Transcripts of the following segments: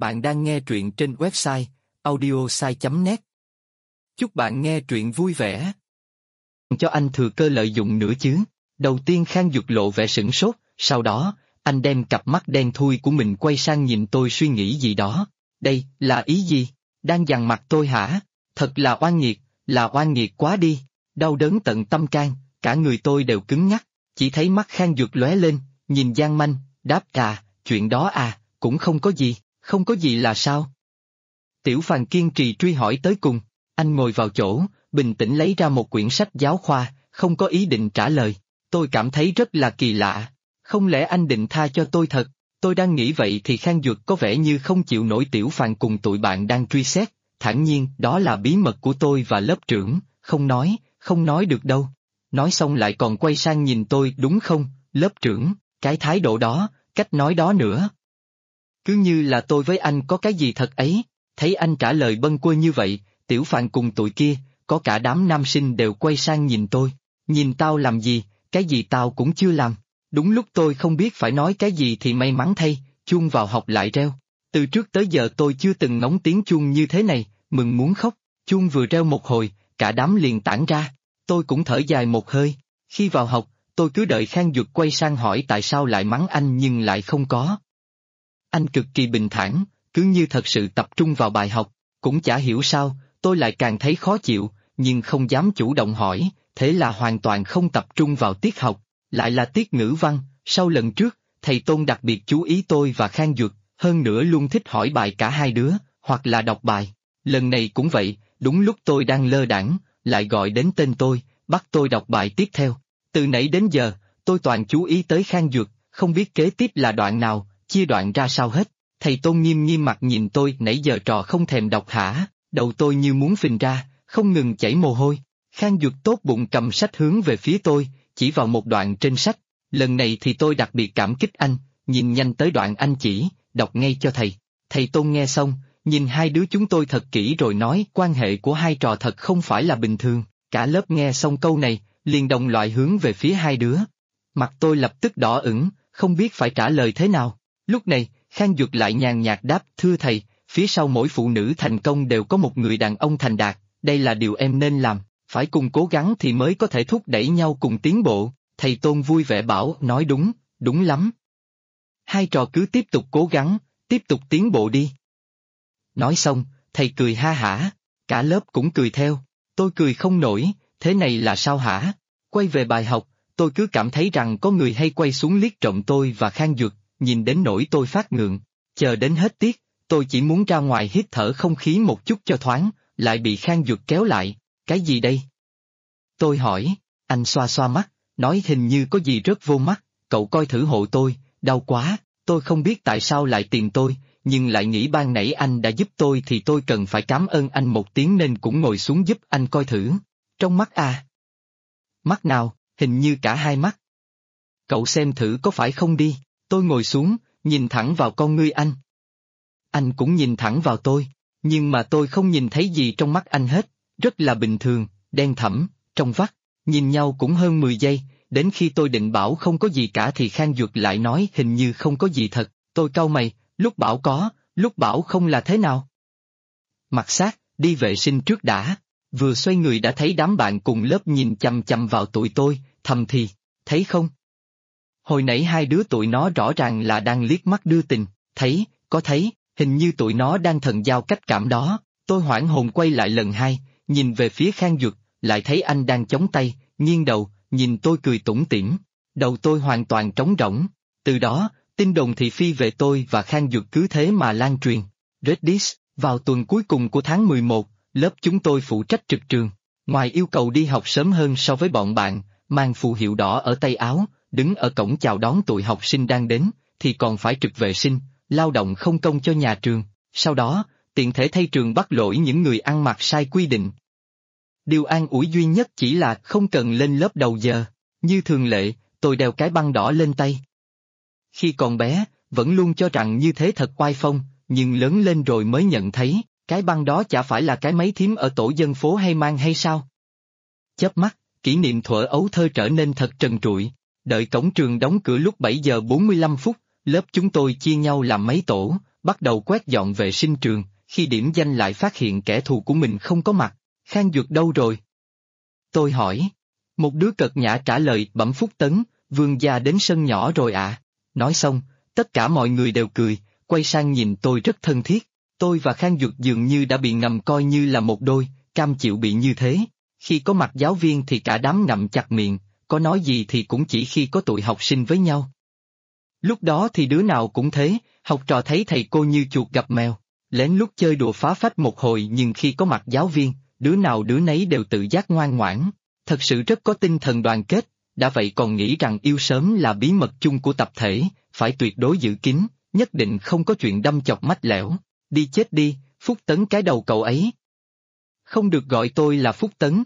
Bạn đang nghe truyện trên website audiosai.net. Chúc bạn nghe truyện vui vẻ. Cho anh thừa cơ lợi dụng nữa chứ. Đầu tiên Khang Duật lộ vẻ sửng sốt, sau đó, anh đem cặp mắt đen thui của mình quay sang nhìn tôi suy nghĩ gì đó. Đây, là ý gì? Đang dằn mặt tôi hả? Thật là oan nghiệt quá đi. Đau đớn tận tâm can, cả người tôi đều cứng nhắc, chỉ thấy mắt Khang Duật lóe lên, nhìn Giang Manh, đáp chuyện đó cũng không có gì. Không có gì là sao? Tiểu Phàn kiên trì truy hỏi tới cùng, anh ngồi vào chỗ, bình tĩnh lấy ra một quyển sách giáo khoa, không có ý định trả lời. Tôi cảm thấy rất là kỳ lạ, không lẽ anh định tha cho tôi thật? Tôi đang nghĩ vậy thì Khang Duật có vẻ như không chịu nổi Tiểu Phàn cùng tụi bạn đang truy xét, thản nhiên, đó là bí mật của tôi và lớp trưởng, không nói được đâu. Nói xong lại còn quay sang nhìn tôi, đúng không, lớp trưởng, cái thái độ đó, cách nói đó nữa. Cứ như là tôi với anh có cái gì thật ấy. Thấy anh trả lời bâng quơ như vậy, Tiểu Phàn cùng tụi kia, có cả đám nam sinh đều quay sang nhìn tôi. Nhìn tao làm gì, cái gì tao cũng chưa làm. Đúng lúc tôi không biết phải nói cái gì thì may mắn thay, chuông vào học lại reo. Từ trước tới giờ tôi chưa từng ngóng tiếng chuông như thế này, mừng muốn khóc. Chuông vừa reo một hồi, cả đám liền tản ra. Tôi cũng thở dài một hơi. Khi vào học, tôi cứ đợi Khang Duật quay sang hỏi tại sao lại mắng anh nhưng lại không có. Anh cực kỳ bình thản, cứ như thật sự tập trung vào bài học, cũng chả hiểu sao, tôi lại càng thấy khó chịu, nhưng không dám chủ động hỏi, thế là hoàn toàn không tập trung vào tiết học, lại là tiết ngữ văn. Sau lần trước, thầy Tôn đặc biệt chú ý tôi và Khang Duật, hơn nữa luôn thích hỏi bài cả hai đứa, hoặc là đọc bài. Lần này cũng vậy, đúng lúc tôi đang lơ đãng, lại gọi đến tên tôi, bắt tôi đọc bài tiếp theo. Từ nãy đến giờ, tôi toàn chú ý tới Khang Duật, không biết kế tiếp là đoạn nào, chia đoạn ra sao hết. Thầy Tôn nghiêm nghiêm mặt nhìn tôi, nãy giờ trò không thèm đọc hả? Đầu tôi như muốn phình ra, không ngừng chảy mồ hôi. Khang Duật tốt bụng cầm sách hướng về phía tôi, chỉ vào một đoạn trên sách. Lần này thì tôi đặc biệt cảm kích anh, nhìn nhanh tới đoạn anh chỉ, đọc ngay cho thầy. Thầy Tôn nghe xong, nhìn hai đứa chúng tôi thật kỹ rồi nói quan hệ của hai trò thật không phải là bình thường. Cả lớp nghe xong câu này, liền đồng loạt hướng về phía hai đứa. Mặt tôi lập tức đỏ ửng, không biết phải trả lời thế nào. Lúc này, Khang Duật lại nhàn nhạt đáp, thưa thầy, phía sau mỗi phụ nữ thành công đều có một người đàn ông thành đạt, đây là điều em nên làm, phải cùng cố gắng thì mới có thể thúc đẩy nhau cùng tiến bộ. Thầy Tôn vui vẻ bảo, nói đúng, đúng lắm. Hai trò cứ tiếp tục cố gắng, tiếp tục tiến bộ đi. Nói xong, thầy cười ha hả, cả lớp cũng cười theo, tôi cười không nổi, thế này là sao hả? Quay về bài học, tôi cứ cảm thấy rằng có người hay quay xuống liếc trộm tôi và Khang Duật, nhìn đến nỗi tôi phát ngượng. Chờ đến hết tiết, tôi chỉ muốn ra ngoài hít thở không khí một chút cho thoáng, lại bị Khang Duật kéo lại. Cái gì đây? Tôi hỏi, anh xoa xoa mắt, nói hình như có gì rớt vô mắt, cậu coi thử hộ tôi, đau quá. Tôi không biết tại sao lại tìm tôi, nhưng lại nghĩ ban nãy anh đã giúp tôi thì tôi cần phải cảm ơn anh một tiếng nên cũng ngồi xuống giúp anh coi thử. Trong mắt Mắt nào, hình như cả hai mắt. Cậu xem thử có phải không đi. Tôi ngồi xuống, nhìn thẳng vào con ngươi anh. Anh cũng nhìn thẳng vào tôi, nhưng mà tôi không nhìn thấy gì trong mắt anh hết, rất là bình thường, đen thẫm, trong vắt. Nhìn nhau cũng hơn 10 giây, đến khi tôi định bảo không có gì cả thì Khang Duật lại nói hình như không có gì thật. Tôi cau mày, lúc bảo có, lúc bảo không là thế nào? Mặt sát, đi vệ sinh trước đã. Vừa xoay người đã thấy đám bạn cùng lớp nhìn chằm chằm vào tụi tôi, thầm thì, thấy không? Hồi nãy hai đứa tụi nó rõ ràng là đang liếc mắt đưa tình, có thấy, hình như tụi nó đang thần giao cách cảm đó. Tôi hoảng hồn quay lại lần hai, nhìn về phía Khang Duật, lại thấy anh đang chống tay, nghiêng đầu, nhìn tôi cười tủm tỉm. Đầu tôi hoàn toàn trống rỗng. Từ đó, tin đồn thị phi về tôi và Khang Duật cứ thế mà lan truyền. Reddit, vào tuần cuối cùng của tháng 11, lớp chúng tôi phụ trách trực trường. Ngoài yêu cầu đi học sớm hơn so với bọn bạn, mang phù hiệu đỏ ở tay áo, đứng ở cổng chào đón tụi học sinh đang đến, thì còn phải trực vệ sinh, lao động không công cho nhà trường. Sau đó, tiện thể thay trường bắt lỗi những người ăn mặc sai quy định. Điều an ủi duy nhất chỉ là không cần lên lớp đầu giờ. Như thường lệ, tôi đeo cái băng đỏ lên tay. Khi còn bé, vẫn luôn cho rằng như thế thật oai phong, nhưng lớn lên rồi mới nhận thấy, cái băng đó chả phải là cái mấy thím ở tổ dân phố hay mang hay sao? Chớp mắt, kỷ niệm thuở ấu thơ trở nên thật trần trụi. Đợi cổng trường đóng cửa lúc 7 giờ 45 phút, lớp chúng tôi chia nhau làm mấy tổ, bắt đầu quét dọn vệ sinh trường, khi điểm danh lại phát hiện kẻ thù của mình không có mặt. Khang Duật đâu rồi? Tôi hỏi. Một đứa cợt nhã trả lời bẩm Phúc Tấn, Vương gia đến sân nhỏ rồi ạ. Nói xong, tất cả mọi người đều cười, quay sang nhìn tôi rất thân thiết. Tôi và Khang Duật dường như đã bị ngầm coi như là một đôi, cam chịu bị như thế. Khi có mặt giáo viên thì cả đám ngậm chặt miệng, có nói gì thì cũng chỉ khi có tụi học sinh với nhau. Lúc đó thì đứa nào cũng thế, học trò thấy thầy cô như chuột gặp mèo, lén lút chơi đùa phá phách một hồi, nhưng khi có mặt giáo viên, đứa nào đứa nấy đều tự giác ngoan ngoãn, thật sự rất có tinh thần đoàn kết, đã vậy còn nghĩ rằng yêu sớm là bí mật chung của tập thể, phải tuyệt đối giữ kín, nhất định không có chuyện đâm chọc mách lẻo. Đi chết đi, Phúc Tấn cái đầu cậu ấy. Không được gọi tôi là Phúc Tấn.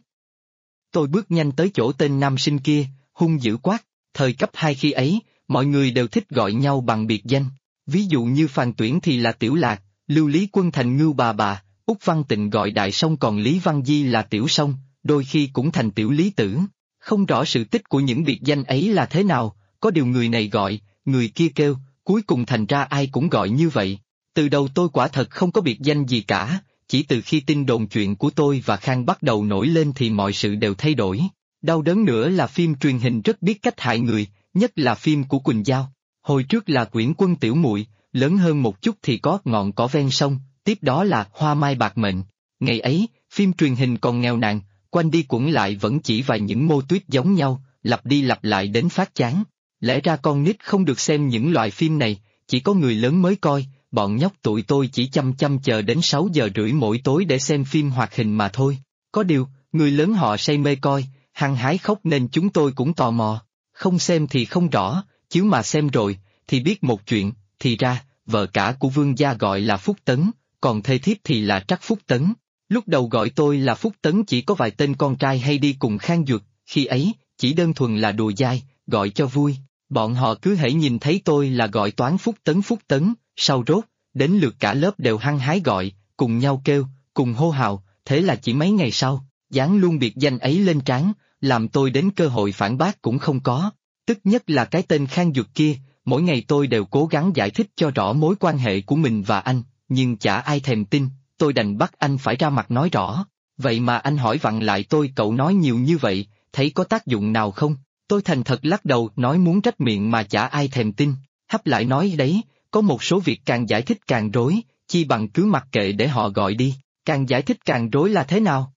Tôi bước nhanh tới chỗ tên nam sinh kia, hung dữ quát, thời cấp 2 khi ấy, mọi người đều thích gọi nhau bằng biệt danh. Ví dụ như Phan Tuyển thì là Tiểu Lạc, Lưu Lý Quân thành Ngưu bà, Úc Văn Tịnh gọi Đại Song, còn Lý Văn Di là Tiểu Song, đôi khi cũng thành Tiểu Lý Tử. Không rõ sự tích của những biệt danh ấy là thế nào, có điều người này gọi, người kia kêu, cuối cùng thành ra ai cũng gọi như vậy. Từ đầu tôi quả thật không có biệt danh gì cả, chỉ từ khi tin đồn chuyện của tôi và Khang bắt đầu nổi lên thì mọi sự đều thay đổi. Đau đớn nữa là phim truyền hình rất biết cách hại người, nhất là phim của Quỳnh Giao. Hồi trước là Quyển Quân Tiểu Muội, lớn hơn một chút thì có Ngọn Cỏ Ven Sông, tiếp đó là Hoa Mai Bạc Mệnh. Ngày ấy, phim truyền hình còn nghèo nàn, quanh đi quẩn lại vẫn chỉ vài những mô típ giống nhau, lặp đi lặp lại đến phát chán. Lẽ ra con nít không được xem những loại phim này, chỉ có người lớn mới coi, bọn nhóc tụi tôi chỉ chăm chăm chờ đến 6 giờ rưỡi mỗi tối để xem phim hoạt hình mà thôi. Có điều, người lớn họ say mê coi, hăng hái khóc nên chúng tôi cũng tò mò. Không xem thì không rõ, chứ mà xem rồi, thì biết một chuyện, thì ra, vợ cả của Vương gia gọi là Phúc Tấn, còn thê thiếp thì là Trắc Phúc Tấn. Lúc đầu gọi tôi là Phúc Tấn chỉ có vài tên con trai hay đi cùng Khang Duật, khi ấy, chỉ đơn thuần là đùa dai, gọi cho vui. Bọn họ cứ hễ nhìn thấy tôi là gọi toán Phúc Tấn, sau rốt, đến lượt cả lớp đều hăng hái gọi, cùng nhau kêu, cùng hô hào, thế là chỉ mấy ngày sau, dán luôn biệt danh ấy lên trán, làm tôi đến cơ hội phản bác cũng không có. Tức nhất là cái tên Khang Duật kia, mỗi ngày tôi đều cố gắng giải thích cho rõ mối quan hệ của mình và anh, nhưng chả ai thèm tin, tôi đành bắt anh phải ra mặt nói rõ. Vậy mà anh hỏi vặn lại tôi, cậu nói nhiều như vậy, thấy có tác dụng nào không? Tôi thành thật lắc đầu nói muốn trách miệng mà chả ai thèm tin, hấp lại nói đấy, có một số việc càng giải thích càng rối, chi bằng cứ mặc kệ để họ gọi đi, càng giải thích càng rối là thế nào?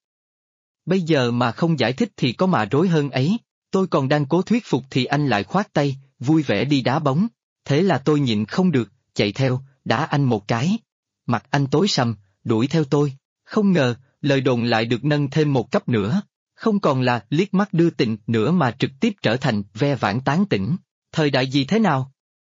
Bây giờ mà không giải thích thì có mà rối hơn ấy, tôi còn đang cố thuyết phục thì anh lại khoát tay, vui vẻ đi đá bóng, thế là tôi nhịn không được, chạy theo, đá anh một cái. Mặt anh tối sầm, đuổi theo tôi, không ngờ, lời đồn lại được nâng thêm một cấp nữa. Không còn là liếc mắt đưa tình nữa mà trực tiếp trở thành ve vãn tán tỉnh. Thời đại gì thế nào?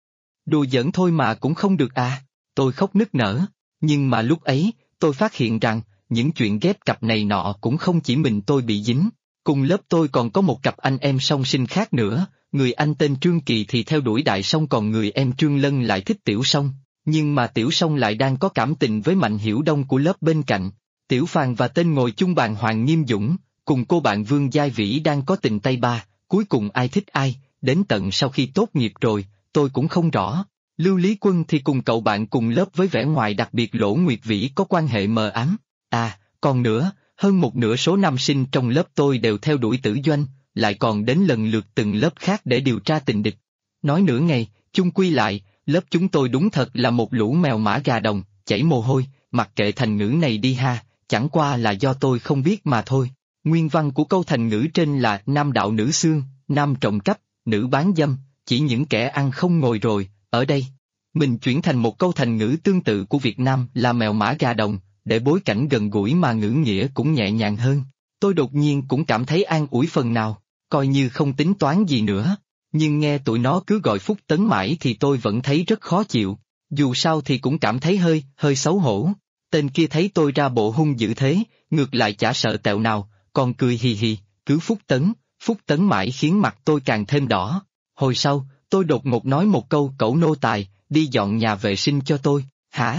Đùa giỡn thôi mà cũng không được à? Tôi khóc nức nở. Nhưng mà lúc ấy, tôi phát hiện rằng, những chuyện ghép cặp này nọ cũng không chỉ mình tôi bị dính. Cùng lớp tôi còn có một cặp anh em song sinh khác nữa, người anh tên Trương Kỳ thì theo đuổi Đại Song, còn người em Trương Lân lại thích Tiểu Song. Nhưng mà Tiểu Song lại đang có cảm tình với Mạnh Hiểu Đông của lớp bên cạnh. Tiểu Phàn và tên ngồi chung bàn Hoàng Nghiêm Dũng, cùng cô bạn Vương Giai Vĩ đang có tình tay ba, cuối cùng ai thích ai, đến tận sau khi tốt nghiệp rồi, tôi cũng không rõ. Lưu Lý Quân thì cùng cậu bạn cùng lớp với vẻ ngoài đặc biệt Lỗ Nguyệt Vĩ có quan hệ mờ ám. À, còn nữa, hơn một nửa số nam sinh trong lớp tôi đều theo đuổi Tử Doanh, lại còn đến lần lượt từng lớp khác để điều tra tình địch. Nói nửa ngày, chung quy lại, lớp chúng tôi đúng thật là một lũ mèo mã gà đồng, chảy mồ hôi, mặc kệ thành ngữ này đi ha, chẳng qua là do tôi không biết mà thôi. Nguyên văn của câu thành ngữ trên là nam đạo nữ xương, nam trộm cắp, nữ bán dâm, chỉ những kẻ ăn không ngồi rồi, ở đây. Mình chuyển thành một câu thành ngữ tương tự của Việt Nam là mèo mã gà đồng, để bối cảnh gần gũi mà ngữ nghĩa cũng nhẹ nhàng hơn. Tôi đột nhiên cũng cảm thấy an ủi phần nào, coi như không tính toán gì nữa. Nhưng nghe tụi nó cứ gọi Phúc Tấn mãi thì tôi vẫn thấy rất khó chịu, dù sao thì cũng cảm thấy hơi xấu hổ. Tên kia thấy tôi ra bộ hung dữ thế, ngược lại chả sợ tẹo nào, còn cười hì hì, cứ Phúc Tấn mãi khiến mặt tôi càng thêm đỏ. Hồi sau, tôi đột ngột nói một câu cẩu nô tài, đi dọn nhà vệ sinh cho tôi, hả?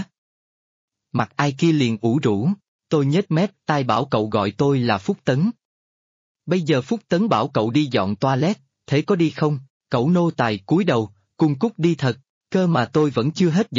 Mặt ai kia liền ủ rũ, tôi nhếch mép tai bảo cậu gọi tôi là Phúc Tấn. Bây giờ Phúc Tấn bảo cậu đi dọn toilet, thế có đi không? Cẩu nô tài cúi đầu, cung cúc đi thật, cơ mà tôi vẫn chưa hết giận,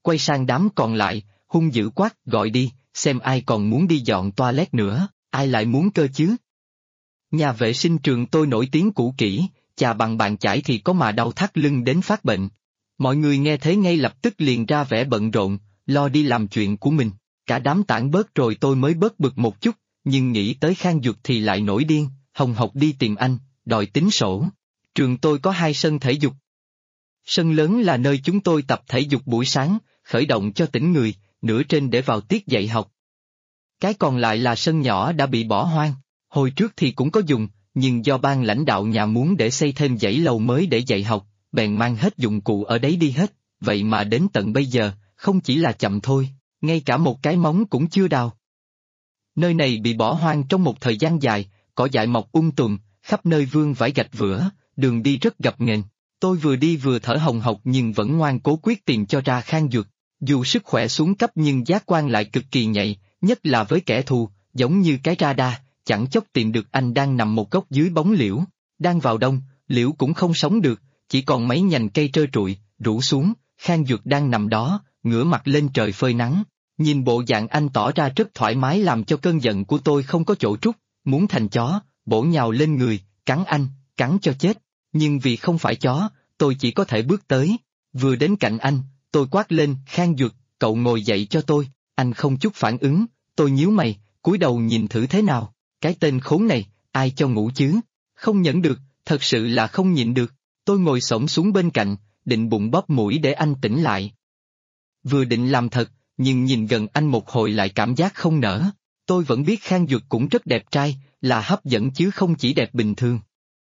quay sang đám còn lại, hung dữ quát, gọi đi, xem ai còn muốn đi dọn toilet nữa, ai lại muốn cơ chứ? Nhà vệ sinh trường tôi nổi tiếng cũ kỹ, chà bằng bàn chải thì có mà đau thắt lưng đến phát bệnh. Mọi người nghe thế ngay lập tức liền ra vẻ bận rộn, lo đi làm chuyện của mình. Cả đám tản bớt rồi tôi mới bớt bực một chút, nhưng nghĩ tới Khang Duật thì lại nổi điên, hồng hộc đi tìm anh, đòi tính sổ. Trường tôi có 2 sân thể dục. Sân lớn là nơi chúng tôi tập thể dục buổi sáng, khởi động cho tỉnh người, nửa trên để vào tiết dạy học. Cái còn lại là sân nhỏ đã bị bỏ hoang, hồi trước thì cũng có dùng, nhưng do ban lãnh đạo nhà muốn để xây thêm dãy lầu mới để dạy học, bèn mang hết dụng cụ ở đấy đi hết, vậy mà đến tận bây giờ, không chỉ là chậm thôi, ngay cả một cái móng cũng chưa đào. Nơi này bị bỏ hoang trong một thời gian dài, cỏ dại mọc tùm, khắp nơi vương vãi gạch vữa, đường đi rất gập ghềnh. Tôi vừa đi vừa thở hồng hộc nhưng vẫn ngoan cố quyết tìm cho ra Khang Duật. Dù sức khỏe xuống cấp nhưng giác quan lại cực kỳ nhạy, nhất là với kẻ thù, giống như cái radar, chẳng chốc tìm được anh đang nằm một góc dưới bóng liễu. Đang vào đông, liễu cũng không sống được, chỉ còn mấy nhành cây trơ trụi, rủ xuống, Khang Duật đang nằm đó, ngửa mặt lên trời phơi nắng. Nhìn bộ dạng anh tỏ ra rất thoải mái làm cho cơn giận của tôi không có chỗ trút, muốn thành chó, bổ nhào lên người, cắn anh, cắn cho chết. Nhưng vì không phải chó, tôi chỉ có thể bước tới. Vừa đến cạnh anh, tôi quát lên, Khang Duật, cậu ngồi dậy cho tôi. Anh không chút phản ứng, tôi nhíu mày, cúi đầu nhìn thử thế nào. Cái tên khốn này, ai cho ngủ chứ? Không nhẫn được, thật sự là không nhịn được. Tôi ngồi xổm xuống bên cạnh, định bụng bóp mũi để anh tỉnh lại. Vừa định làm thật, nhưng nhìn gần anh một hồi lại cảm giác không nỡ. Tôi vẫn biết Khang Duật cũng rất đẹp trai, là hấp dẫn chứ không chỉ đẹp bình thường.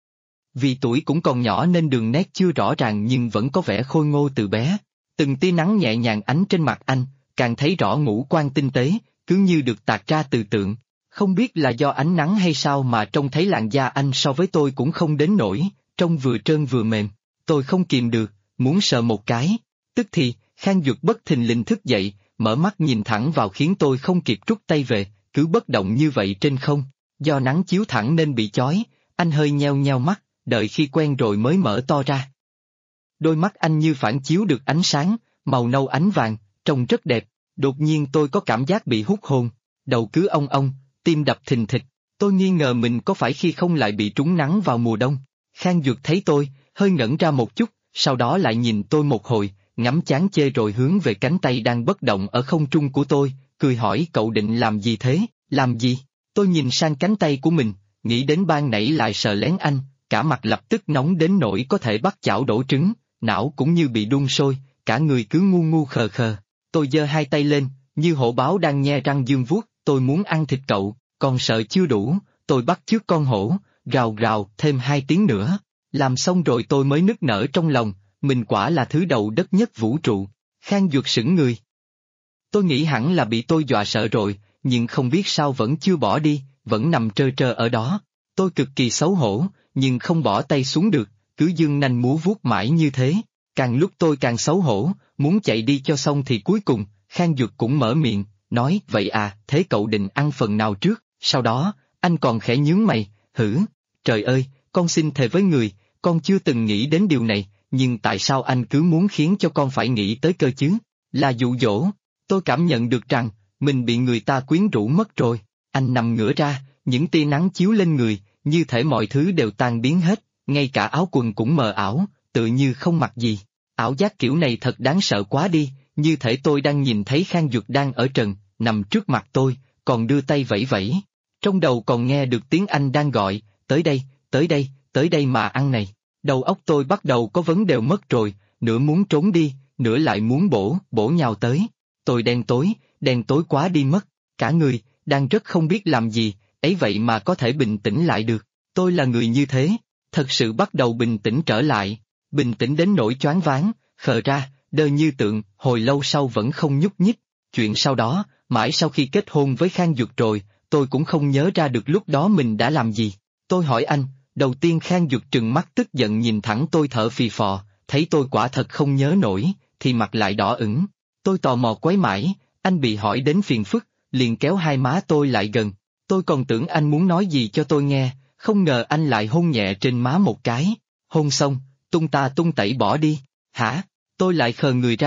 Vì tuổi cũng còn nhỏ nên đường nét chưa rõ ràng nhưng vẫn có vẻ khôi ngô từ bé. Từng tia nắng nhẹ nhàng ánh trên mặt anh, càng thấy rõ ngũ quan tinh tế, cứ như được tạc ra từ tượng. Không biết là do ánh nắng hay sao mà trông thấy làn da anh so với tôi cũng không đến nổi, trông vừa trơn vừa mềm. Tôi không kìm được, muốn sờ một cái. Tức thì, Khang Duật bất thình lình thức dậy, mở mắt nhìn thẳng vào khiến tôi không kịp rút tay về, cứ bất động như vậy trên không. Do nắng chiếu thẳng nên bị chói, anh hơi nheo nheo mắt, đợi khi quen rồi mới mở to ra. Đôi mắt anh như phản chiếu được ánh sáng, màu nâu ánh vàng, trông rất đẹp. Đột nhiên tôi có cảm giác bị hút hồn, đầu cứ ong ong, tim đập thình thịch. Tôi nghi ngờ mình có phải khi không lại bị trúng nắng vào mùa đông. Khang Duật thấy tôi, hơi ngẩn ra một chút, sau đó lại nhìn tôi một hồi, ngắm chán chê rồi hướng về cánh tay đang bất động ở không trung của tôi, cười hỏi cậu định làm gì thế, làm gì? Tôi nhìn sang cánh tay của mình, nghĩ đến ban nãy lại sờ lén anh, cả mặt lập tức nóng đến nỗi có thể bắt chảo đổ trứng, não cũng như bị đun sôi, cả người cứ ngu ngu khờ khờ. Tôi giơ 2 tay lên, như hổ báo đang nhe răng dương vuốt, tôi muốn ăn thịt cậu, còn sợ chưa đủ, tôi bắt chước con hổ, rào rào thêm 2 tiếng nữa. Làm xong rồi tôi mới nức nở trong lòng, mình quả là thứ đầu đất nhất vũ trụ. Khang Duật sững người. Tôi nghĩ hẳn là bị tôi dọa sợ rồi, nhưng không biết sao vẫn chưa bỏ đi, vẫn nằm trơ trơ ở đó. Tôi cực kỳ xấu hổ, nhưng không bỏ tay xuống được, cứ giương nanh múa vuốt mãi như thế. Càng lúc tôi càng xấu hổ, muốn chạy đi cho xong thì cuối cùng, Khang Duật cũng mở miệng, nói, vậy à, thế cậu định ăn phần nào trước? Sau đó, anh còn khẽ nhướng mày, hử, trời ơi, con xin thề với người, con chưa từng nghĩ đến điều này, nhưng tại sao anh cứ muốn khiến cho con phải nghĩ tới cơ chứ? Là dụ dỗ. Tôi cảm nhận được rằng, mình bị người ta quyến rũ mất rồi. Anh nằm ngửa ra, những tia nắng chiếu lên người, như thể mọi thứ đều tan biến hết, ngay cả áo quần cũng mờ ảo, tự như không mặc gì. Ảo giác kiểu này thật đáng sợ quá đi, như thể tôi đang nhìn thấy Khang Duật đang ở trần, nằm trước mặt tôi, còn đưa tay vẫy vẫy. Trong đầu còn nghe được tiếng anh đang gọi, tới đây, tới đây, tới đây mà ăn này. Đầu óc tôi bắt đầu có vấn đề mất rồi, nửa muốn trốn đi, nửa lại muốn bổ nhào tới. Tôi đen tối quá đi mất, cả người, đang rất không biết làm gì, ấy vậy mà có thể bình tĩnh lại được. Tôi là người như thế, thật sự bắt đầu bình tĩnh trở lại, bình tĩnh đến nỗi choáng váng, khờ ra, đơ như tượng, hồi lâu sau vẫn không nhúc nhích. Chuyện sau đó, mãi sau khi kết hôn với Khang Duật rồi, tôi cũng không nhớ ra được lúc đó mình đã làm gì. Tôi hỏi anh, đầu tiên Khang Duật trừng mắt tức giận nhìn thẳng tôi thở phì phò, thấy tôi quả thật không nhớ nổi, thì mặt lại đỏ ửng. Tôi tò mò quấy mãi, anh bị hỏi đến phiền phức, liền kéo hai má tôi lại gần. Tôi còn tưởng anh muốn nói gì cho tôi nghe, không ngờ anh lại hôn nhẹ trên má một cái. Hôn xong, tung ta tung tẩy bỏ đi. Hả? Tôi lại khờ người ra,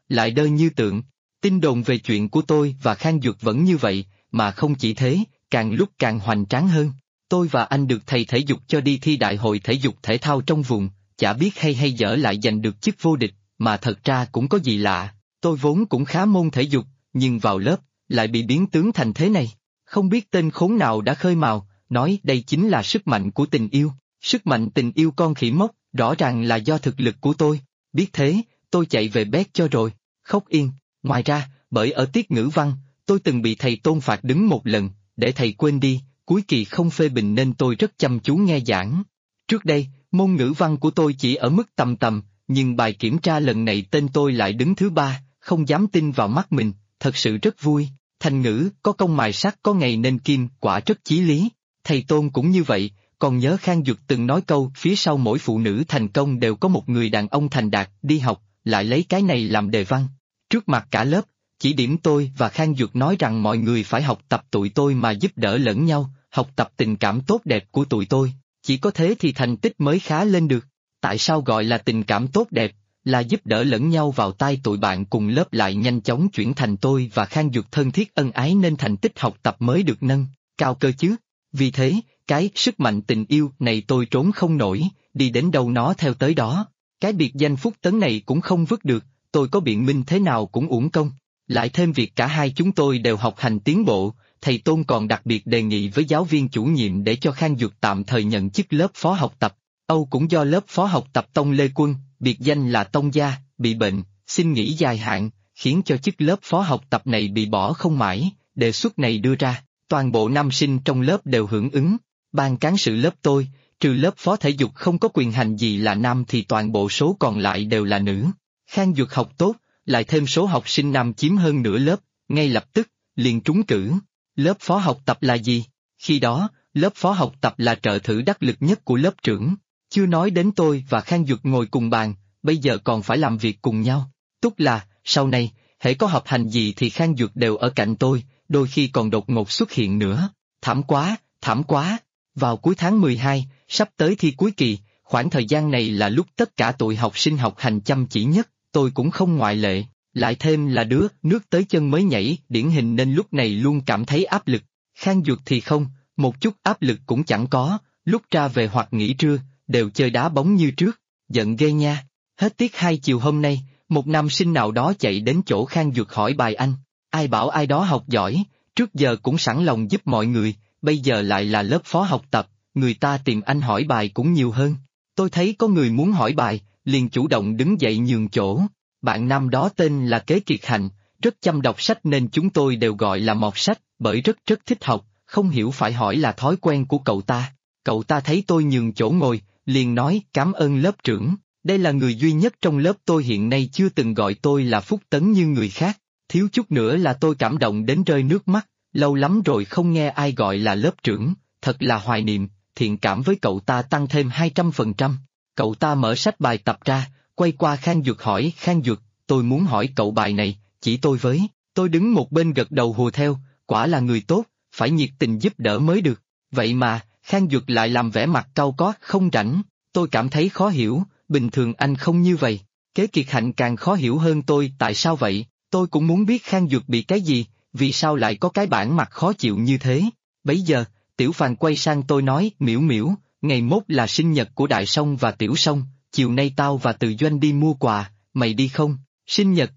lại đơ như tượng. Tin đồn về chuyện của tôi và Khang Duật vẫn như vậy, mà không chỉ thế, càng lúc càng hoành tráng hơn. Tôi và anh được thầy thể dục cho đi thi đại hội thể dục thể thao trong vùng, chả biết hay dở lại giành được chức vô địch, mà thật ra cũng có gì lạ. Tôi vốn cũng khá môn thể dục, nhưng vào lớp, lại bị biến tướng thành thế này. Không biết tên khốn nào đã khơi mào, nói đây chính là sức mạnh của tình yêu. Sức mạnh tình yêu con khỉ mốc, rõ ràng là do thực lực của tôi. Biết thế, tôi chạy về bét cho rồi, khóc yên. Ngoài ra, bởi ở tiết ngữ văn, tôi từng bị thầy Tôn phạt đứng một lần, để thầy quên đi, cuối kỳ không phê bình nên tôi rất chăm chú nghe giảng. Trước đây, môn ngữ văn của tôi chỉ ở mức tầm tầm, nhưng bài kiểm tra lần này tên tôi lại đứng thứ 3, không dám tin vào mắt mình, thật sự rất vui. Thành ngữ, có công mài sắt có ngày nên kim, quả rất chí lý. Thầy Tôn cũng như vậy, còn nhớ Khang Duật từng nói câu phía sau mỗi phụ nữ thành công đều có một người đàn ông thành đạt, đi học, lại lấy cái này làm đề văn. Trước mặt cả lớp, chỉ điểm tôi và Khang Duật nói rằng mọi người phải học tập tụi tôi mà giúp đỡ lẫn nhau, học tập tình cảm tốt đẹp của tụi tôi, chỉ có thế thì thành tích mới khá lên được. Tại sao gọi là tình cảm tốt đẹp, là giúp đỡ lẫn nhau vào tai tụi bạn cùng lớp lại nhanh chóng chuyển thành tôi và Khang Duật thân thiết ân ái nên thành tích học tập mới được nâng cao cơ chứ. Vì thế, cái sức mạnh tình yêu này tôi trốn không nổi, đi đến đâu nó theo tới đó. Cái biệt danh Phúc Tấn này cũng không vứt được, tôi có biện minh thế nào cũng uổng công. Lại thêm việc cả hai chúng tôi đều học hành tiến bộ, thầy Tôn còn đặc biệt đề nghị với giáo viên chủ nhiệm để cho Khang Duật tạm thời nhận chức lớp phó học tập. Âu cũng do lớp phó học tập Tông Lê Quân, biệt danh là Tông Gia, bị bệnh, xin nghỉ dài hạn, khiến cho chức lớp phó học tập này bị bỏ không mãi. Đề xuất này đưa ra, toàn bộ nam sinh trong lớp đều hưởng ứng. Ban cán sự lớp tôi, trừ lớp phó thể dục không có quyền hành gì là nam thì toàn bộ số còn lại đều là nữ. Khang Duật học tốt, lại thêm số học sinh nam chiếm hơn nửa lớp, ngay lập tức, liền trúng cử. Lớp phó học tập là gì? Khi đó, lớp phó học tập là trợ thử đắc lực nhất của lớp trưởng. Chưa nói đến tôi và Khang Duật ngồi cùng bàn, bây giờ còn phải làm việc cùng nhau. Tức là, sau này, hễ có họp hành gì thì Khang Duật đều ở cạnh tôi, đôi khi còn đột ngột xuất hiện nữa. Thảm quá, thảm quá. Vào cuối tháng 12, sắp tới thi cuối kỳ, khoảng thời gian này là lúc tất cả tụi học sinh học hành chăm chỉ nhất, tôi cũng không ngoại lệ. Lại thêm là đứa nước tới chân mới nhảy, điển hình nên lúc này luôn cảm thấy áp lực. Khang Duật thì không, một chút áp lực cũng chẳng có, lúc ra về hoặc nghỉ trưa, đều chơi đá bóng như trước, giận ghê nha. Hết tiết 2 chiều hôm nay, một nam sinh nào đó chạy đến chỗ Khang Duật hỏi bài anh, ai bảo ai đó học giỏi, trước giờ cũng sẵn lòng giúp mọi người, bây giờ lại là lớp phó học tập, người ta tìm anh hỏi bài cũng nhiều hơn. Tôi thấy có người muốn hỏi bài, liền chủ động đứng dậy nhường chỗ. Bạn nam đó tên là Kế Kiệt Hạnh, rất chăm đọc sách nên chúng tôi đều gọi là mọt sách, bởi rất thích học, không hiểu phải hỏi là thói quen của cậu ta. Cậu ta thấy tôi nhường chỗ ngồi, liền nói cảm ơn lớp trưởng, đây là người duy nhất trong lớp tôi hiện nay chưa từng gọi tôi là Phúc Tấn như người khác, thiếu chút nữa là tôi cảm động đến rơi nước mắt, lâu lắm rồi không nghe ai gọi là lớp trưởng, thật là hoài niệm, thiện cảm với cậu ta tăng thêm 200%. Cậu ta mở sách bài tập ra, quay qua Khang Duật hỏi Khang Duật, tôi muốn hỏi cậu bài này, chỉ tôi với, tôi đứng một bên gật đầu hùa theo, quả là người tốt, phải nhiệt tình giúp đỡ mới được, vậy mà, Khang Duật lại làm vẻ mặt cau có, không rảnh, tôi cảm thấy khó hiểu, bình thường anh không như vậy. Kế Kiệt Hạnh càng khó hiểu hơn tôi tại sao vậy, tôi cũng muốn biết Khang Duật bị cái gì, vì sao lại có cái bản mặt khó chịu như thế. Bấy giờ, Tiểu Phàn quay sang tôi nói, Miễu Miễu, ngày mốt là sinh nhật của Đại Song và Tiểu Song, chiều nay tao và Từ Doanh đi mua quà, mày đi không? Sinh nhật.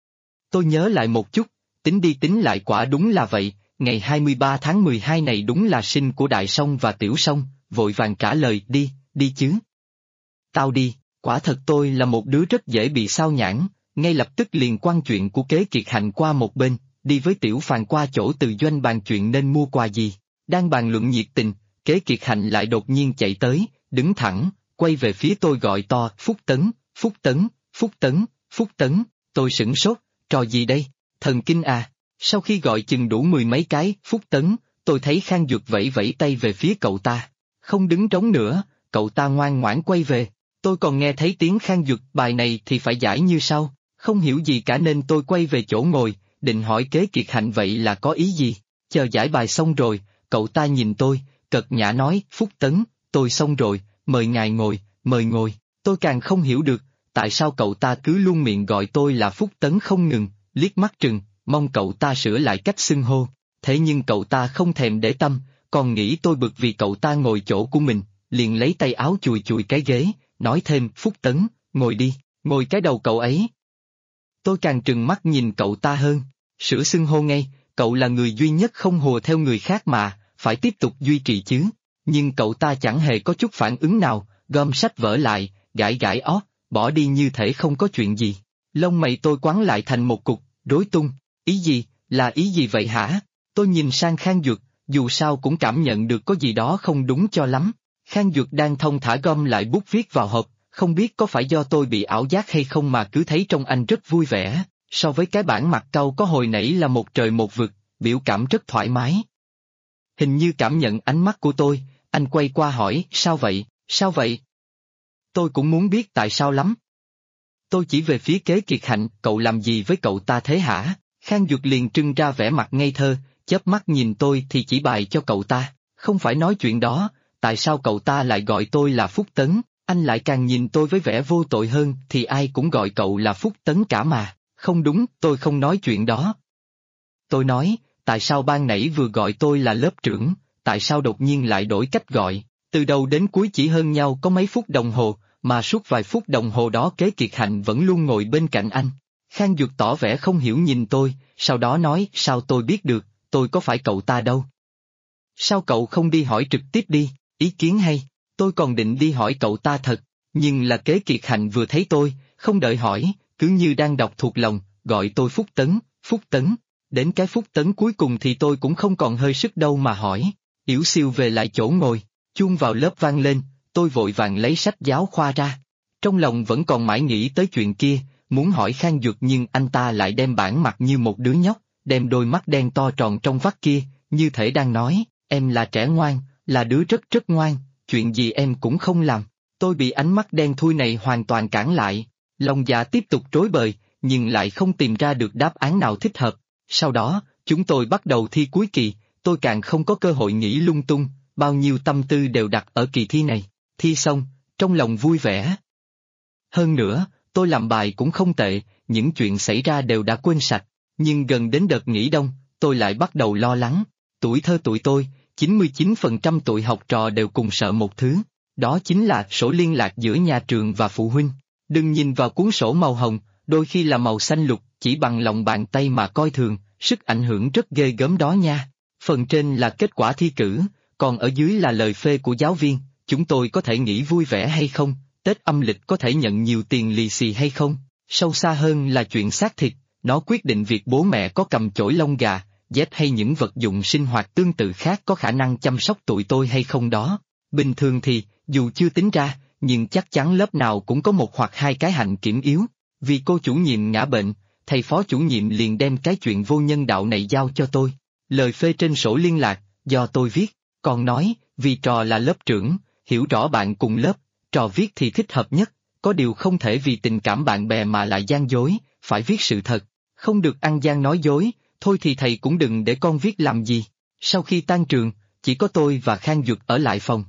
Tôi nhớ lại một chút, tính đi tính lại quả đúng là vậy, ngày 23 tháng 12 này đúng là sinh của Đại Song và Tiểu Song, vội vàng trả lời đi, đi chứ. Tao đi, quả thật tôi là một đứa rất dễ bị sao nhãng, ngay lập tức liền quăng chuyện của Kế Kiệt Hạnh qua một bên, đi với Tiểu Phàn qua chỗ Từ Doanh bàn chuyện nên mua quà gì. Đang bàn luận nhiệt tình, Kế Kiệt Hạnh lại đột nhiên chạy tới, đứng thẳng, quay về phía tôi gọi to, Phúc Tấn, Phúc Tấn, Phúc Tấn, Phúc Tấn, tôi sửng sốt, trò gì đây, thần kinh à, sau khi gọi chừng đủ 10 mấy cái, Phúc Tấn, tôi thấy Khang Duật vẫy vẫy tay về phía cậu ta, không đứng trống nữa, cậu ta ngoan ngoãn quay về, tôi còn nghe thấy tiếng Khang Duật bài này thì phải giải như sau, không hiểu gì cả nên tôi quay về chỗ ngồi, định hỏi Kế Kiệt Hạnh vậy là có ý gì, chờ giải bài xong rồi, cậu ta nhìn tôi, cợt nhã nói, Phúc Tấn, tôi xong rồi, mời ngài ngồi, mời ngồi, tôi càng không hiểu được, tại sao cậu ta cứ luôn miệng gọi tôi là Phúc Tấn không ngừng, liếc mắt trừng, mong cậu ta sửa lại cách xưng hô. Thế nhưng cậu ta không thèm để tâm, còn nghĩ tôi bực vì cậu ta ngồi chỗ của mình, liền lấy tay áo chùi chùi cái ghế, nói thêm, Phúc Tấn, ngồi đi, ngồi cái đầu cậu ấy. Tôi càng trừng mắt nhìn cậu ta hơn, sửa xưng hô ngay, cậu là người duy nhất không hùa theo người khác mà, phải tiếp tục duy trì chứ. Nhưng cậu ta chẳng hề có chút phản ứng nào, gom sách vở lại, gãi gãi ót, bỏ đi như thể không có chuyện gì. Lông mày tôi quắn lại thành một cục, rối tung, ý gì, là ý gì vậy hả? Tôi nhìn sang Khang Duật, dù sao cũng cảm nhận được có gì đó không đúng cho lắm. Khang Duật đang thong thả gom lại bút viết vào hộp, không biết có phải do tôi bị ảo giác hay không mà cứ thấy trông anh rất vui vẻ, so với cái bản mặt cau có hồi nãy là một trời một vực, biểu cảm rất thoải mái. Hình như cảm nhận ánh mắt của tôi, anh quay qua hỏi, sao vậy, sao vậy? Tôi cũng muốn biết tại sao lắm. Tôi chỉ về phía Kế Kiệt Hạnh, cậu làm gì với cậu ta thế hả? Khang Duật liền trưng ra vẻ mặt ngây thơ, chớp mắt nhìn tôi thì chỉ bài cho cậu ta, không phải nói chuyện đó, tại sao cậu ta lại gọi tôi là Phúc Tấn, anh lại càng nhìn tôi với vẻ vô tội hơn thì ai cũng gọi cậu là Phúc Tấn cả mà, không đúng, tôi không nói chuyện đó. Tôi nói, tại sao ban nãy vừa gọi tôi là lớp trưởng, tại sao đột nhiên lại đổi cách gọi, từ đầu đến cuối chỉ hơn nhau có mấy phút đồng hồ, mà suốt vài phút đồng hồ đó Kế Kiệt Hạnh vẫn luôn ngồi bên cạnh anh. Khang Duật tỏ vẻ không hiểu nhìn tôi, sau đó nói, sao tôi biết được, tôi có phải cậu ta đâu. Sao cậu không đi hỏi trực tiếp đi, ý kiến hay, tôi còn định đi hỏi cậu ta thật, nhưng là Kế Kiệt Hạnh vừa thấy tôi, không đợi hỏi, cứ như đang đọc thuộc lòng, gọi tôi Phúc Tấn, Phúc Tấn. Đến cái Phúc Tấn cuối cùng thì tôi cũng không còn hơi sức đâu mà hỏi, yểu xìu về lại chỗ ngồi, chuông vào lớp vang lên, tôi vội vàng lấy sách giáo khoa ra. Trong lòng vẫn còn mãi nghĩ tới chuyện kia, muốn hỏi Khang Duật nhưng anh ta lại đem bản mặt như một đứa nhóc, đem đôi mắt đen to tròn trong vắt kia, như thể đang nói, em là trẻ ngoan, là đứa rất rất ngoan, chuyện gì em cũng không làm. Tôi bị ánh mắt đen thui này hoàn toàn cản lại, lòng dạ tiếp tục rối bời, nhưng lại không tìm ra được đáp án nào thích hợp. Sau đó, chúng tôi bắt đầu thi cuối kỳ, tôi càng không có cơ hội nghĩ lung tung, bao nhiêu tâm tư đều đặt ở kỳ thi này. Thi xong, trong lòng vui vẻ. Hơn nữa, tôi làm bài cũng không tệ, những chuyện xảy ra đều đã quên sạch, nhưng gần đến đợt nghỉ đông, tôi lại bắt đầu lo lắng. Tuổi thơ tụi tôi, 99% tụi học trò đều cùng sợ một thứ, đó chính là sổ liên lạc giữa nhà trường và phụ huynh. Đừng nhìn vào cuốn sổ màu hồng, đôi khi là màu xanh lục, chỉ bằng lòng bàn tay mà coi thường, sức ảnh hưởng rất ghê gớm đó nha. Phần trên là kết quả thi cử, còn ở dưới là lời phê của giáo viên, chúng tôi có thể nghĩ vui vẻ hay không, Tết âm lịch có thể nhận nhiều tiền lì xì hay không, sâu xa hơn là chuyện xác thịt, nó quyết định việc bố mẹ có cầm chổi lông gà, dép hay những vật dụng sinh hoạt tương tự khác có khả năng chăm sóc tụi tôi hay không đó. Bình thường thì, dù chưa tính ra, nhưng chắc chắn lớp nào cũng có một hoặc hai cái hạnh kiểm yếu, vì cô chủ nhiệm ngã bệnh, thầy phó chủ nhiệm liền đem cái chuyện vô nhân đạo này giao cho tôi. Lời phê trên sổ liên lạc, do tôi viết, còn nói, vì trò là lớp trưởng, hiểu rõ bạn cùng lớp, trò viết thì thích hợp nhất, có điều không thể vì tình cảm bạn bè mà lại gian dối, phải viết sự thật, không được ăn gian nói dối, thôi thì thầy cũng đừng để con viết làm gì. Sau khi tan trường, chỉ có tôi và Khang Duật ở lại phòng.